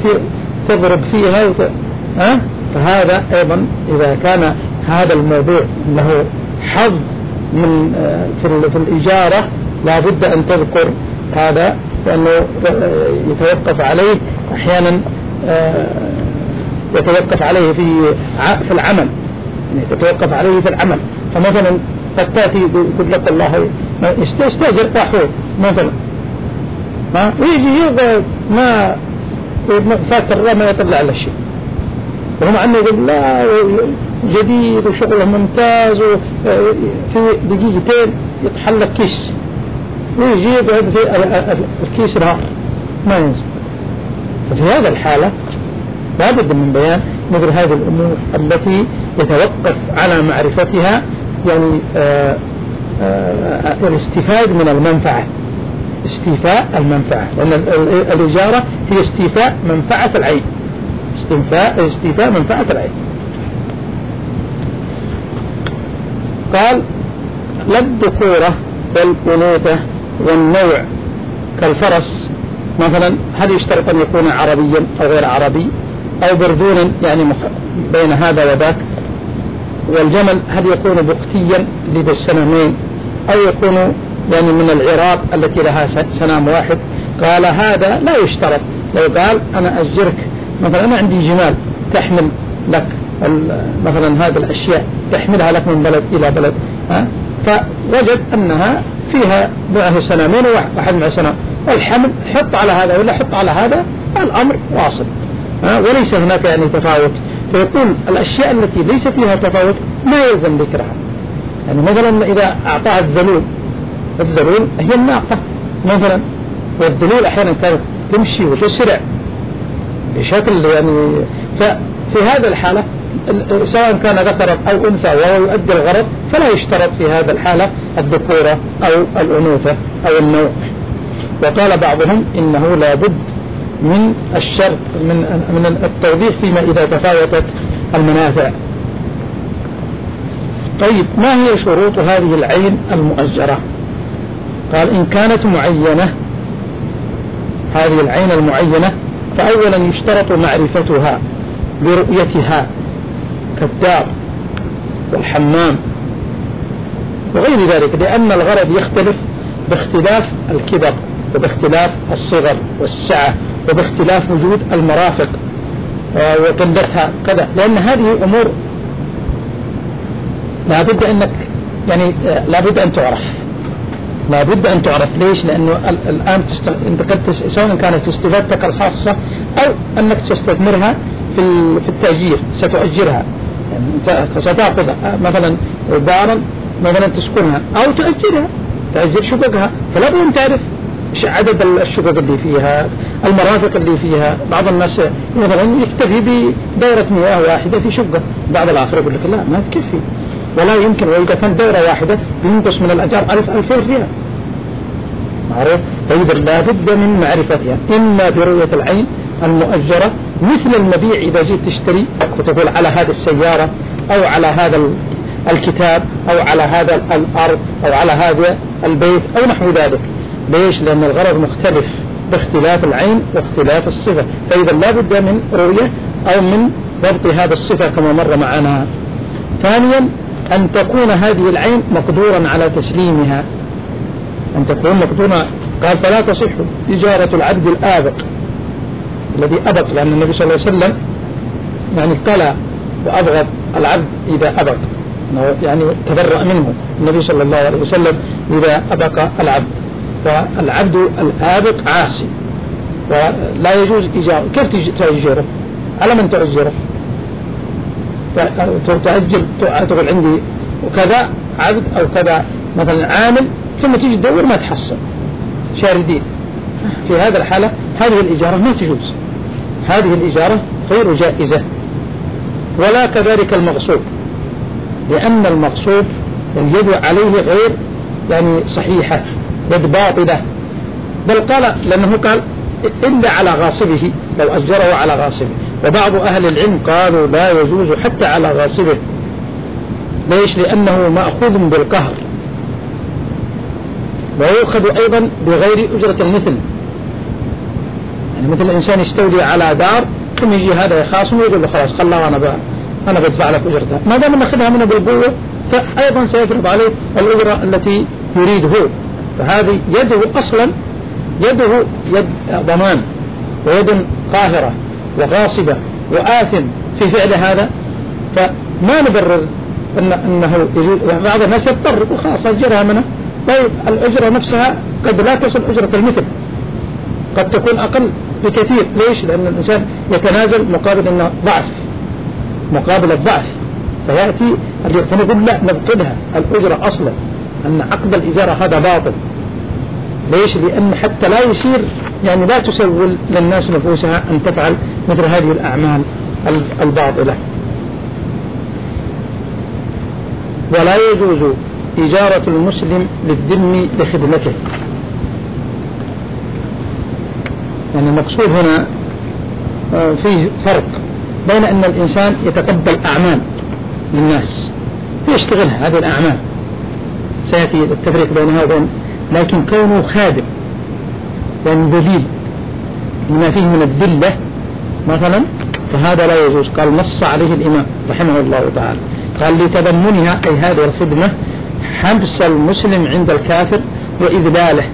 تضرب فيها وت... ها؟ فهذا أيضا إذا كان هذا الموضوع له حظ من في الإجارة لا بد أن تذكر هذا، لأنه يتوقف عليه أحيانا يتوقف عليه في في العمل، يتوقف عليه في العمل. فمثلا قد تأتي يقول لك الله استأجر طاحون مثلا ما ويجي يقعد ما فاتر ما يطلع على الشيء، وهم عنه يقول لا جديد وشغله ممتاز وفي دقيقتين يطحن لك كيس ويجي يقعد في الكيس نهار ما ينزل. ففي هذا الحالة لابد من بيان مثل هذه الأمور التي يتوقف على معرفتها يعني آآ آآ الاستفاد من المنفعة، استيفاء المنفعة، لأن الإجارة هي استيفاء منفعة العين، استيفاء استيفاء منفعة العين. قال لا الذكورة والأنوثة والنوع كالفرس مثلا هل يشترط أن يكون عربيا أو غير عربي أو بردونا يعني بين هذا وذاك، والجمل هل يكون بقتيا لذي السنمين أو يكون يعني من العراق التي لها سنام واحد. قال هذا لا يشترط، لو قال أنا أجرك مثلا أنا عندي جمال تحمل لك مثلا هذه الأشياء تحملها لك من بلد إلى بلد ها؟ فوجد أنها فيها معه سنامين وواحد معه سنام، والحمل حط على هذا ولا حط على هذا الأمر واصل ها؟ وليس هناك يعني تفاوت. فيقول الأشياء التي ليس فيها تفاوت ما يلزم ذكرها، يعني مثلا إذا أعطاها الذلول، الذلول هي الناقة مثلا، والذلول أحيانا كانت تمشي وتسرع بشكل يعني، ففي هذا الحالة سواء كان ذكرا أو أنثى وهو يؤدي الغرض فلا يشترط في هذا الحالة الذكورة أو الأنوثة أو النوع. وقال بعضهم إنه لا بد من الشرط من من التوضيح فيما إذا تفاوتت المنافع. طيب ما هي شروط هذه العين المؤجرة؟ قال إن كانت معينة هذه العين المعينة فأولا يشترط معرفتها برؤيتها كالدار والحمام وغير ذلك، لأن الغرض يختلف باختلاف الكبر وباختلاف الصغر والسعة وباختلاف وجود المرافق وقلتها كذا، لأن هذه أمور لابد أنك يعني لابد أن تعرف لابد أن تعرف ليش؟ لأنه الآن تست... أنت قد تس... سواء كانت استفادتك الخاصة أو أنك تستثمرها في ال... في التأجير، ستؤجرها يعني أنت ستأخذ مثلا دارا مثلا تسكنها أو تؤجرها، تأجر شققها، فلا بد أن تعرف عدد الشقق اللي فيها، المرافق اللي فيها. بعض الناس مثلا يكتفي بدورة مياه واحدة في شقة، بعض الآخر يقول لك لا ما تكفي ولا يمكن، وإذا كان دورة واحدة ينقص من الأجار ألف ألفين ريال، معروف. فإذا لا بد من معرفتها إما برؤية العين المؤجرة، مثل المبيع إذا جيت تشتري وتقول على هذه السيارة أو على هذا الكتاب أو على هذا الأرض أو على هذا البيت أو نحو ذلك. ليش؟ لأن الغرض مختلف باختلاف العين واختلاف الصفة، فإذا لا بد من رؤية أو من ضبط هذا الصفة كما مر معنا. ثانيا أن تكون هذه العين مقدورا على تسليمها، أن تكون مقدورا. قال فلا تصح إجارة العبد الآبق الذي أبق، لأن النبي صلى الله عليه وسلم يعني قال وأبغض العبد إذا أبق، يعني تبرأ منه النبي صلى الله عليه وسلم إذا أبق العبد. فالعبد الآبق عاصي ولا يجوز إجارة. كيف تأجره؟ على من تأجره؟ تأجر تقول عندي وكذا عبد أو كذا مثلا عامل، ثم تيجي تدور ما تحصل شاردين. في هذا الحالة هذه الإجارة ما تجوز، هذه الإجارة غير جائزة. ولا كذلك المغصوب، لأن المغصوب اليد عليه غير يعني صحيحة، يد باطلة. بل قال لأنه قال إلا على غاصبه، لو أجره على غاصبه. وبعض أهل العلم قالوا لا يجوز حتى على غاصبه. ليش؟ لأنه مأخوذ بالقهر، ويؤخذ أيضا بغير أجرة المثل. يعني مثل الإنسان يستولي على دار ثم يجي هذا يخاصم ويقول له خلاص خلاه أنا بقى أنا بدفع لك أجرتها، ما دام نأخذها منه بالقوة فأيضا سيفرض عليه الأجرة التي يريد هو. فهذه يده أصلا يده يد ضمان ويد قاهرة وغاصبة وآثم في فعل هذا، فما نبرر إن أنه يجوز. بعض الناس يضطر وخلاص أجرها منه. طيب الأجرة نفسها قد لا تصل أجرة المثل، قد تكون أقل بكثير. ليش؟ لأن الإنسان يتنازل مقابل أنه ضعف، مقابل الضعف. فيأتي فنقول لا نبطلها الأجرة أصلا، أن عقد الإجارة هذا باطل. ليش؟ لأن حتى لا يصير يعني لا تسول للناس نفوسها أن تفعل مثل هذه الأعمال الباطلة. ولا يجوز إجارة المسلم للذم لخدمته. يعني المقصود هنا فيه فرق بين أن الإنسان يتقبل أعمال للناس فيشتغلها، هذه الأعمال سيأتي التفريق بينها وبين، لكن كونه خادم يعني ذليل لما فيه من الذلة مثلا فهذا لا يجوز. قال نص عليه الإمام رحمه الله تعالى، قال لتضمنها أي هذه الخدمة حبس المسلم عند الكافر وإذلاله.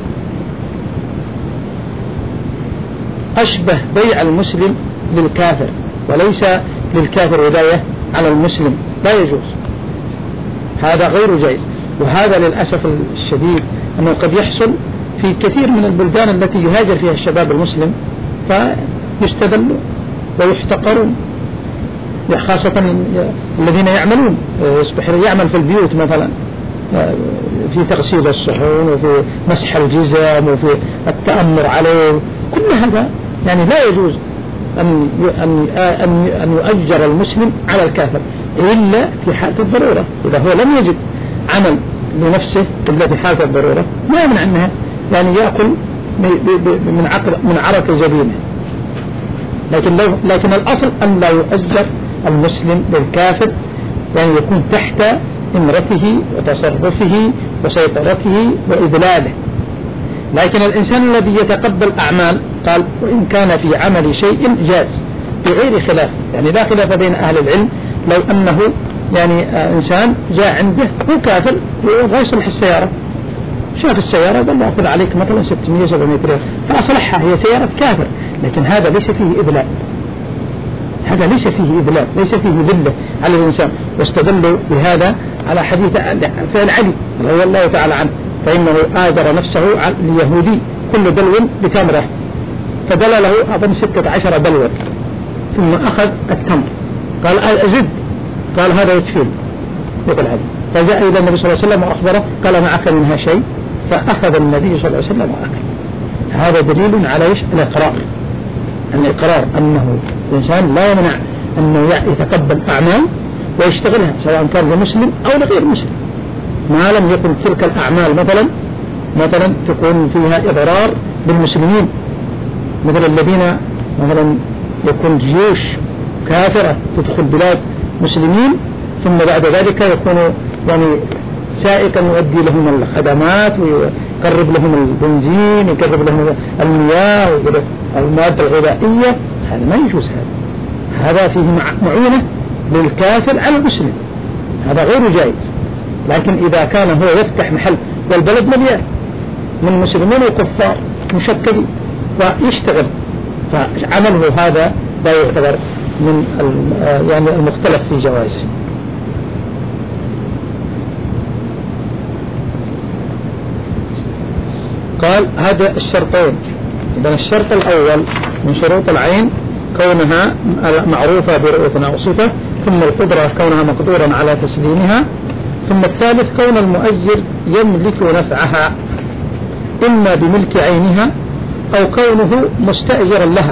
أشبه بيع المسلم للكافر وليس للكافر ولاية على المسلم، لا يجوز، هذا غير جائز. وهذا للأسف الشديد أنه قد يحصل في كثير من البلدان التي يهاجر فيها الشباب المسلم فيستذلوا ويحتقرون، خاصة الذين يعملون، يصبح يعمل في البيوت مثلا في تغسيل الصحون وفي مسح الجزم وفي التأمر عليه، كل هذا يعني لا يجوز أن أن أن أن يؤجر المسلم على الكافر إلا في حالة الضرورة. إذا هو لم يجد عمل لنفسه إلا في حالة الضرورة ما يمنع أنها يعني يأكل من عقل من عرق جبينه، لكن لو لكن الأصل أن لا يؤجر المسلم للكافر، يعني يكون تحت إمرته وتصرفه وسيطرته وإذلاله. لكن الإنسان الذي يتقبل أعمال قال وإن كان في عمل شيء جاز بغير خلاف، يعني لا خلاف بين أهل العلم. لو أنه يعني إنسان جاء عنده هو كافر ويبغى يصلح السيارة، شاف السيارة قال له أخذ عليك مثلا ستمائة سبعمائة ريال فأصلحها، هي سيارة كافر، لكن هذا ليس فيه إذلال، هذا ليس فيه إذلال، ليس فيه ذلة على الإنسان. واستدلوا بهذا على حديث فعل علي رضي الله تعالى عنه، فإنه آجر نفسه اليهودي كل دلو بتمرة، فدل له أظن ستة عشر دلوة، ثم أخذ التمر قال أزد، قال هذا يكفيني يقول هذا، فجاء إلى النبي صلى الله عليه وسلم وأخبره قال معك منها شيء، فأخذ النبي صلى الله عليه وسلم وأكل. هذا دليل على إيش؟ الإقرار، الإقرار أنه الإنسان لا يمنع أنه يتقبل أعمال ويشتغلها سواء كان لمسلم أو لغير مسلم، ما لم يكن تلك الأعمال مثلا مثلا تكون فيها إضرار بالمسلمين، مثل الذين مثلا يكون جيوش كافرة تدخل بلاد مسلمين ثم بعد ذلك يكون يعني سائقا يؤدي لهم الخدمات ويقرب لهم البنزين يقرب لهم المياه والمواد الغذائية، هذا ما يجوز. هذا هذا فيه معونة للكافر على المسلم، هذا غير جائز. لكن إذا كان هو يفتح محل والبلد مليان من مسلمين وكفار مشكلين ويشتغل، فعمله هذا لا يعتبر من يعني المختلف في جوازه. قال هذا الشرطين. إذن الشرط الأول من شروط العين كونها معروفة برؤية أو صفة، ثم القدرة كونها مقدورا على تسليمها، ثم الثالث كون المؤجر يملك نفعها إما بملك عينها أو كونه مستأجرا لها،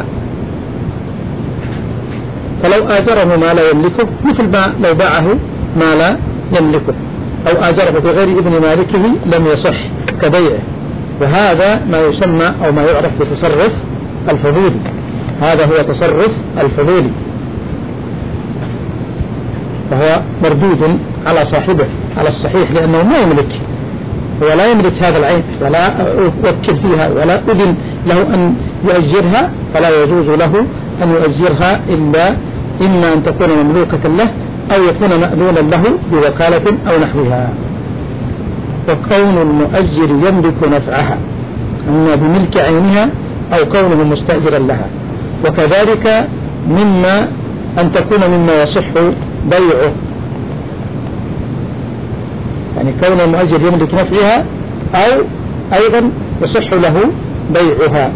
فلو آجره ما لا يملكه مثل ما لو باعه ما لا يملكه، أو آجره بغير ابن مالكه لم يصح كبيعه، وهذا ما يسمى أو ما يعرف بتصرف الفضولي، هذا هو تصرف الفضولي، فهو مردود على صاحبه على الصحيح، لأنه ما يملك، هو لا يملك هذا العين ولا وكل فيها ولا أذن له أن يؤجرها، فلا يجوز له أن يؤجرها إلا إما أن تكون مملوكة له أو يكون مأذونا له بوكالة أو نحوها. وكون المؤجر يملك نفعها إما بملك عينها أو كونه مستأجرا لها، وكذلك مما أن تكون مما يصح بيعه، يعني كون المؤجر يملك نفعها أو أيضا يصح له بيعها،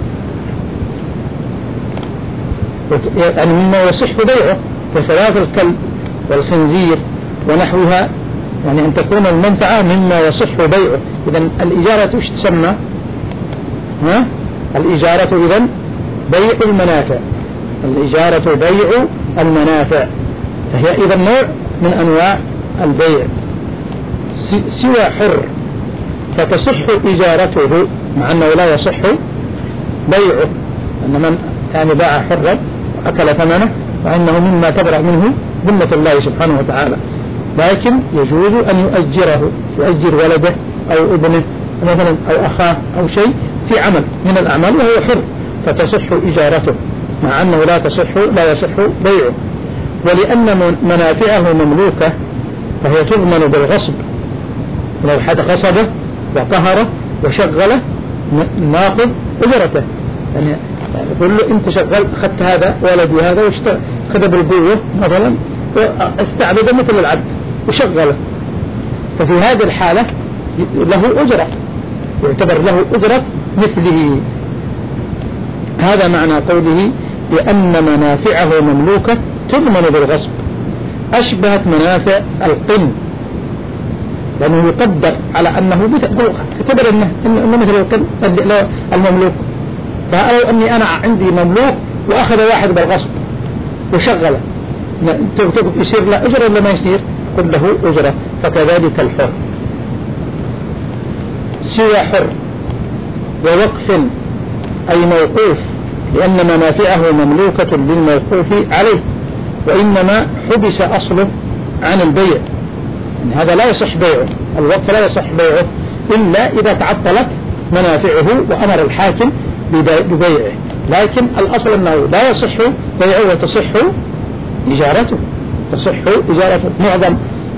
يعني مما يصح بيعه كثلاث الكلب والخنزير ونحوها، يعني أن تكون المنفعة مما يصح بيعه. إذن الإجارة ايش تسمى؟ ها؟ الإجارة إذن بيع المنافع، الإجارة بيع المنافع، فهي إذن نوع من أنواع البيع سوى حر، فتصح إجارته مع أنه لا يصح بيعه، أن من يعني باع حرا أكل ثمنه وأنه مما تبرأ منه ذمة الله سبحانه وتعالى، لكن يجوز أن يؤجره، يؤجر ولده أو ابنه مثلا أو أخاه أو شيء في عمل من الأعمال وهو حر، فتصح إجارته مع أنه لا تصح لا يصح بيعه. ولأن منافعه مملوكة فهي تضمن بالغصب، لو حد غصبه وقهره وشغله ناخذ أجرته، يعني يقول له أنت شغل أخذت هذا ولدي هذا واشتغل بالقوة مثلا واستعبده مثل العبد وشغله، ففي هذه الحالة له أجرة، يعتبر له أجرة مثله. هذا معنى قوله لأن منافعه مملوكة تضمن بالغصب، أشبهت منافع القن، لأنه يقدر على أنه اعتبر أنه, إنه مثل القن المملوك، فلو أني أنا عندي مملوك وأخذ واحد بالغصب وشغله يصير له أجرة ولا ما يصير؟ قل له أجرة، فكذلك الحر سوى حر ووقف أي موقوف، لأن منافعه مملوكة للموقوف عليه، وإنما حبس أصله عن البيع، هذا لا يصح بيعه، الوقف لا يصح بيعه إلا إذا تعطلت منافعه وأمر الحاكم ببيعه، لكن الأصل أنه لا يصح بيعه وتصح إجارته، تصح إجارته. معظم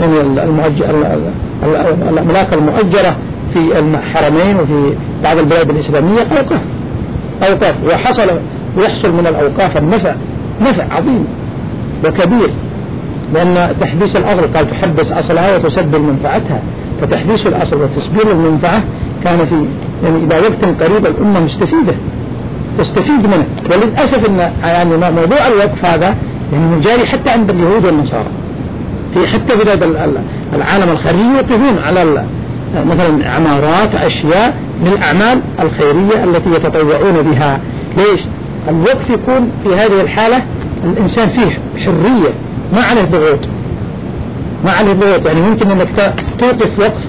الأملاك المؤجرة في الحرمين وفي بعض البلاد الإسلامية أوقاف أوقاف وحصل ويحصل من الأوقاف النفع نفع عظيم وكبير، لأن تحديث الأصل قال تحدث أصلها وتسبل منفعتها، فتحديث الأصل وتسبيل المنفعة كان في يعني إلى وقت قريب الأمة مستفيدة تستفيد منه. وللأسف أن يعني موضوع الوقف هذا يعني جاري حتى عند اليهود والنصارى، في حتى بلاد العالم الخارجي يوقفون على مثلا عمارات أشياء للأعمال الخيرية التي يتطوعون بها. ليش؟ الوقف يكون في هذه الحالة الإنسان فيه حرية، ما عليه ضغوط ما عليه ضغوط يعني ممكن أنك توقف وقف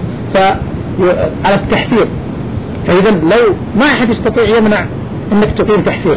على التحفيظ، فإذا لو ما أحد يستطيع يمنع أنك تقيم تحفيظ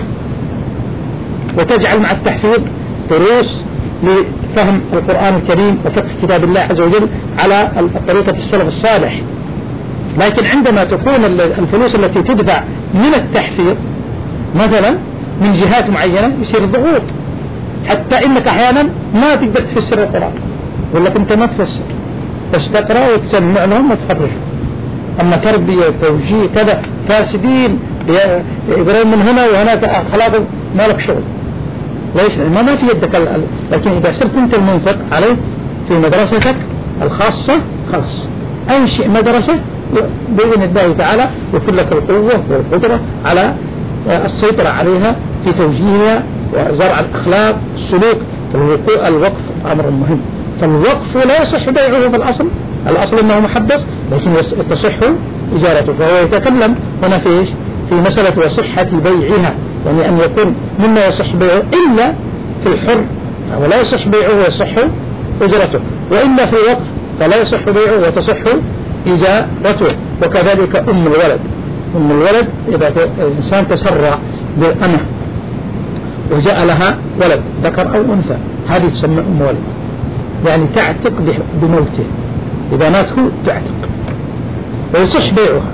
وتجعل مع التحفيظ دروس لفهم القرآن الكريم وفقه كتاب الله عز وجل على طريقة السلف الصالح. لكن عندما تكون الفلوس التي تدفع من التحفيظ مثلا من جهات معينة يصير ضغوط، حتى إنك أحيانا ما تقدر تفسر القرآن، ولا كنت ما تفسر بس تقرأ وتسمع لهم وتخرج. أما تربية توجيه كذا فاسدين يقرون من هنا وهناك خلاص ما لك شغل. ليش؟ ما ما في يدك. لكن إذا صرت أنت المنفق عليه في مدرستك الخاصة خلاص أنشئ مدرسة بإذن الله تعالى يكون لك القوة والقدرة على السيطرة عليها في توجيهها وزرع الأخلاق السلوك. الوقف أمر مهم، فالوقف لا يصح بيعه في الأصل، الأصل أنه محبس لكن تصح إجارته. فهو يتكلم هنا في إيش؟ في مسألة وصحة بيعها، يعني أن يكون مما يصح بيعه إلا في الحر ولا يصح بيعه ويصح أجرته، وإلا في الوقف فلا يصح بيعه وتصح إجارته. وكذلك أم الولد، أم الولد إذا الإنسان تسرع بالأمة وجاء لها ولد ذكر أو أنثى هذه تسمى أم ولد، يعني تعتق بموته، إذا مات هو تعتق ويصح بيعها.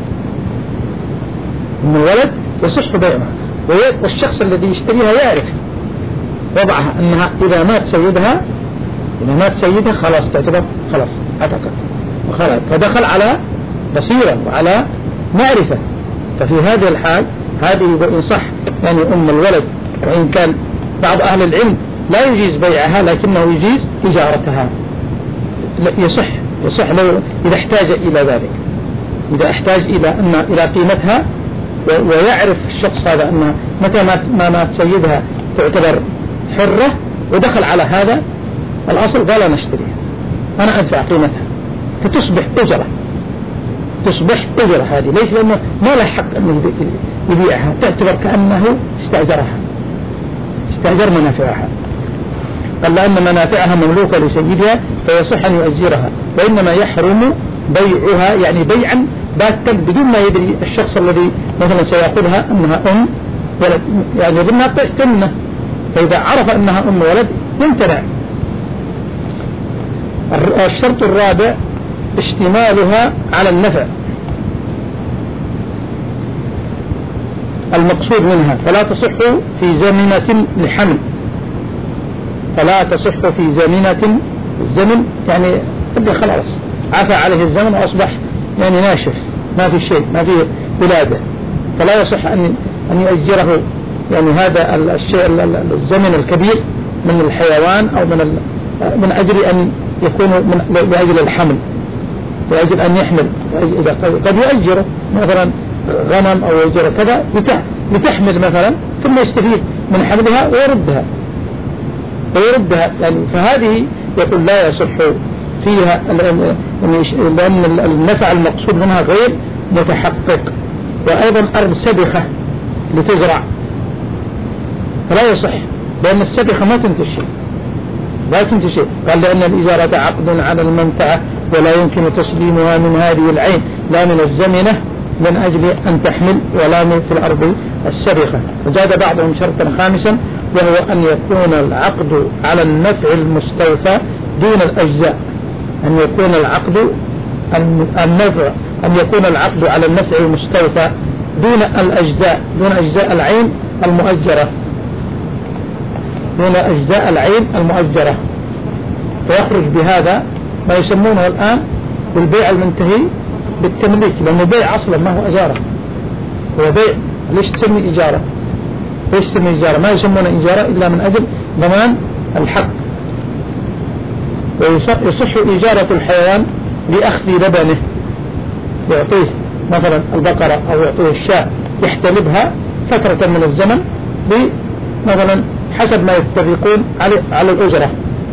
أم الولد يصح بيعها، والشخص الذي يشتريها يعرف وضعها أنها إذا مات سيدها إذا مات سيدها خلاص تعتبر خلاص عتقت وخلاص، فدخل على بصيرة وعلى معرفة. ففي هذه الحال هذه إن صح يعني أم الولد، وإن كان بعض أهل العلم لا يجيز بيعها لكنه يجيز إجارتها، يصح يصح لو إذا احتاج إلى ذلك، إذا احتاج إلى أن إلى قيمتها ويعرف الشخص هذا أن متى ما مات سيدها تعتبر حرة ودخل على هذا الأصل قال نشتريها أنا أدفع قيمتها فتصبح أجرة، تصبح أجرة هذه. ليش؟ لأنه ما له حق أن يبيعها، تعتبر كأنه استأجرها، استأجر منافعها، قال لأن منافعها مملوكة لسيدها فيصح أن يؤجرها، وإنما يحرم بيعها يعني بيعا باتا بدون ما يدري الشخص الذي مثلا سيأخذها أنها أم ولد، يعني يظنها تمنة، فإذا عرف أنها أم ولد يمتنع. الشرط الرابع اشتمالها على النفع المقصود منها، فلا تصح في زمنة الحمل، فلا تصح في زمنة الزمن يعني بدأ خلاص عفى عليه الزمن وأصبح يعني ناشف ما في شيء ما في ولادة، فلا يصح أن أن يؤجره يعني هذا الشيء الزمن الكبير من الحيوان أو من من أجل أن يكون من لأجل الحمل، لأجل أن يحمل. إذا قد يؤجره مثلا غنم أو يؤجره كذا لتحمل مثلا ثم يستفيد من حملها ويردها ويردها يعني، فهذه يقول لا يصح فيها لأن النفع المقصود منها غير متحقق. وأيضا أرض سبخة لتزرع فلا يصح، لأن السبخة ما تنتشي لا تنتشي، قال لأن الإجارة عقد على المنفعة ولا يمكن تسليمها من هذه العين لا من الزمنة من أجل أن تحمل ولا من في الأرض السبخة. وزاد بعضهم شرطا خامسا وهو أن يكون العقد على النفع المستوفى دون الأجزاء، أن يكون العقد النفع أن يكون العقد على النفع المستوفى دون الأجزاء دون أجزاء العين المؤجرة دون أجزاء العين المؤجرة فيخرج بهذا ما يسمونه الآن بالبيع المنتهي بالتمليك، لأنه بيع أصلا ما هو إجارة، هو بيع. ليش تسمي إجارة؟ ليش تسمي إجارة؟ ما يسمونه إجارة إلا من أجل ضمان الحق، ويصح إجارة الحيوان لأخذ لبنه، يعطيه مثلا البقرة أو يعطيه الشاة يحتلبها فترة من الزمن مثلا حسب ما يتفقون على الأجرة.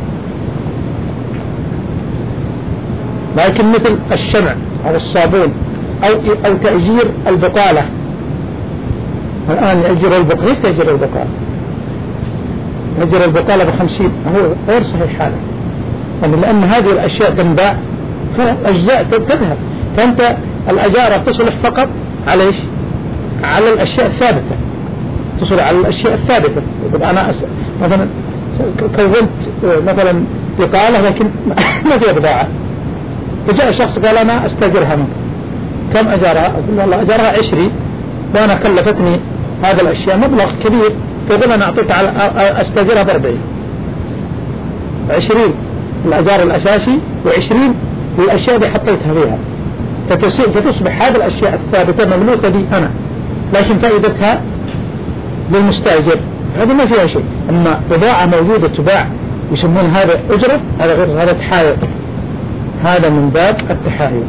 لكن مثل الشمع أو الصابون أو, أو تأجير البقالة، الآن يأجر البقالة، ليش تأجر البقالة؟ يأجر البقالة بخمسين، هو غير صحيح هذا، يعني لأن هذه الأشياء تنباع فأجزاء تذهب، فأنت الأجارة تصلح فقط على إيش؟ على الأشياء الثابتة، تصلح على الأشياء الثابتة. أنا مثلا كونت مثلا بقالة لكن ما فيها بضاعة، فجاء شخص قال أنا أستأجرها منك، كم أجارها؟ أقول والله أجارها عشرين وأنا كلفتني هذا الأشياء مبلغ كبير، فقال أنا أعطيك على أستأجرها بأربعين، عشرين الأجار الأساسي وعشرين للأشياء اللي حطيتها فيها، فتصبح هذه الأشياء الثابتة مملوكة لي أنا، لكن فائدتها للمستأجر، هذا ما فيها شيء. أما بضاعة موجودة تباع يسمون هذا أجرة، هذا غير، هذا تحايل، هذا من باب التحايل.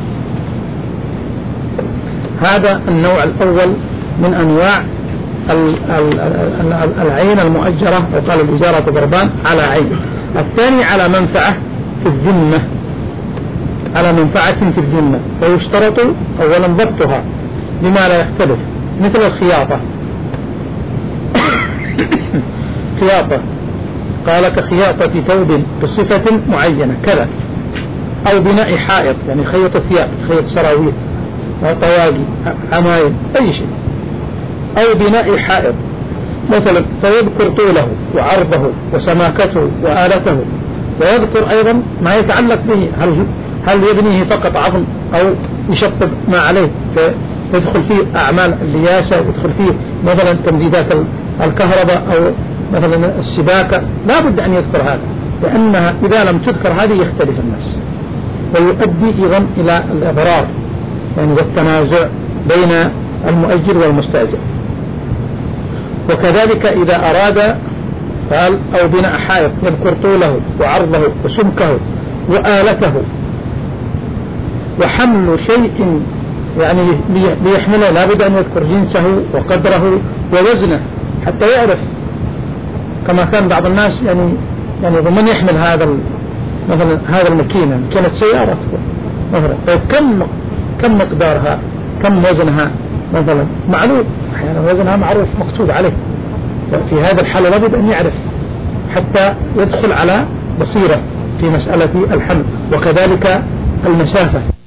هذا النوع الأول من أنواع العين المؤجرة، وقال الإجارة ضربان على عين. الثاني على منفعة في الذمة، على منفعة في الذمة، ويشترط أولا ضبطها بما لا يختلف، مثل الخياطة. خياطة قال كخياطة ثوب بصفة معينة كذا، أو بناء حائط، يعني خيط ثياب، خيط سراويل، طواقي، عمايم، أي شيء، أو بناء حائط مثلا، فيذكر طوله وعرضه وسماكته وآلته، ويذكر أيضا ما يتعلق به، هل هل يبنيه فقط عظم أو يشطب ما عليه، فيدخل فيه أعمال الرياسة، يدخل فيه مثلا تمديدات الكهرباء أو مثلا السباكة، لا بد أن يذكر هذا، لأنها إذا لم تذكر هذه يختلف الناس، ويؤدي أيضا إلى الإضرار يعني والتنازع بين المؤجر والمستأجر. وكذلك إذا أراد قال أو بناء حائط، يذكر طوله وعرضه وسمكه وآلته، وحمل شيء يعني ليحمله لا بد أن يذكر جنسه وقدره ووزنه حتى يعرف، كما كان بعض الناس يعني يعني من يحمل هذا مثلا هذا الماكينة، كانت سيارة مثلا، كم كم مقدارها، كم وزنها مثلا معلوم، أحيانا وزنها معروف مكتوب عليه، في هذا الحالة لابد أن يعرف حتى يدخل على بصيرة في مسألة الحمل. وكذلك المسافة،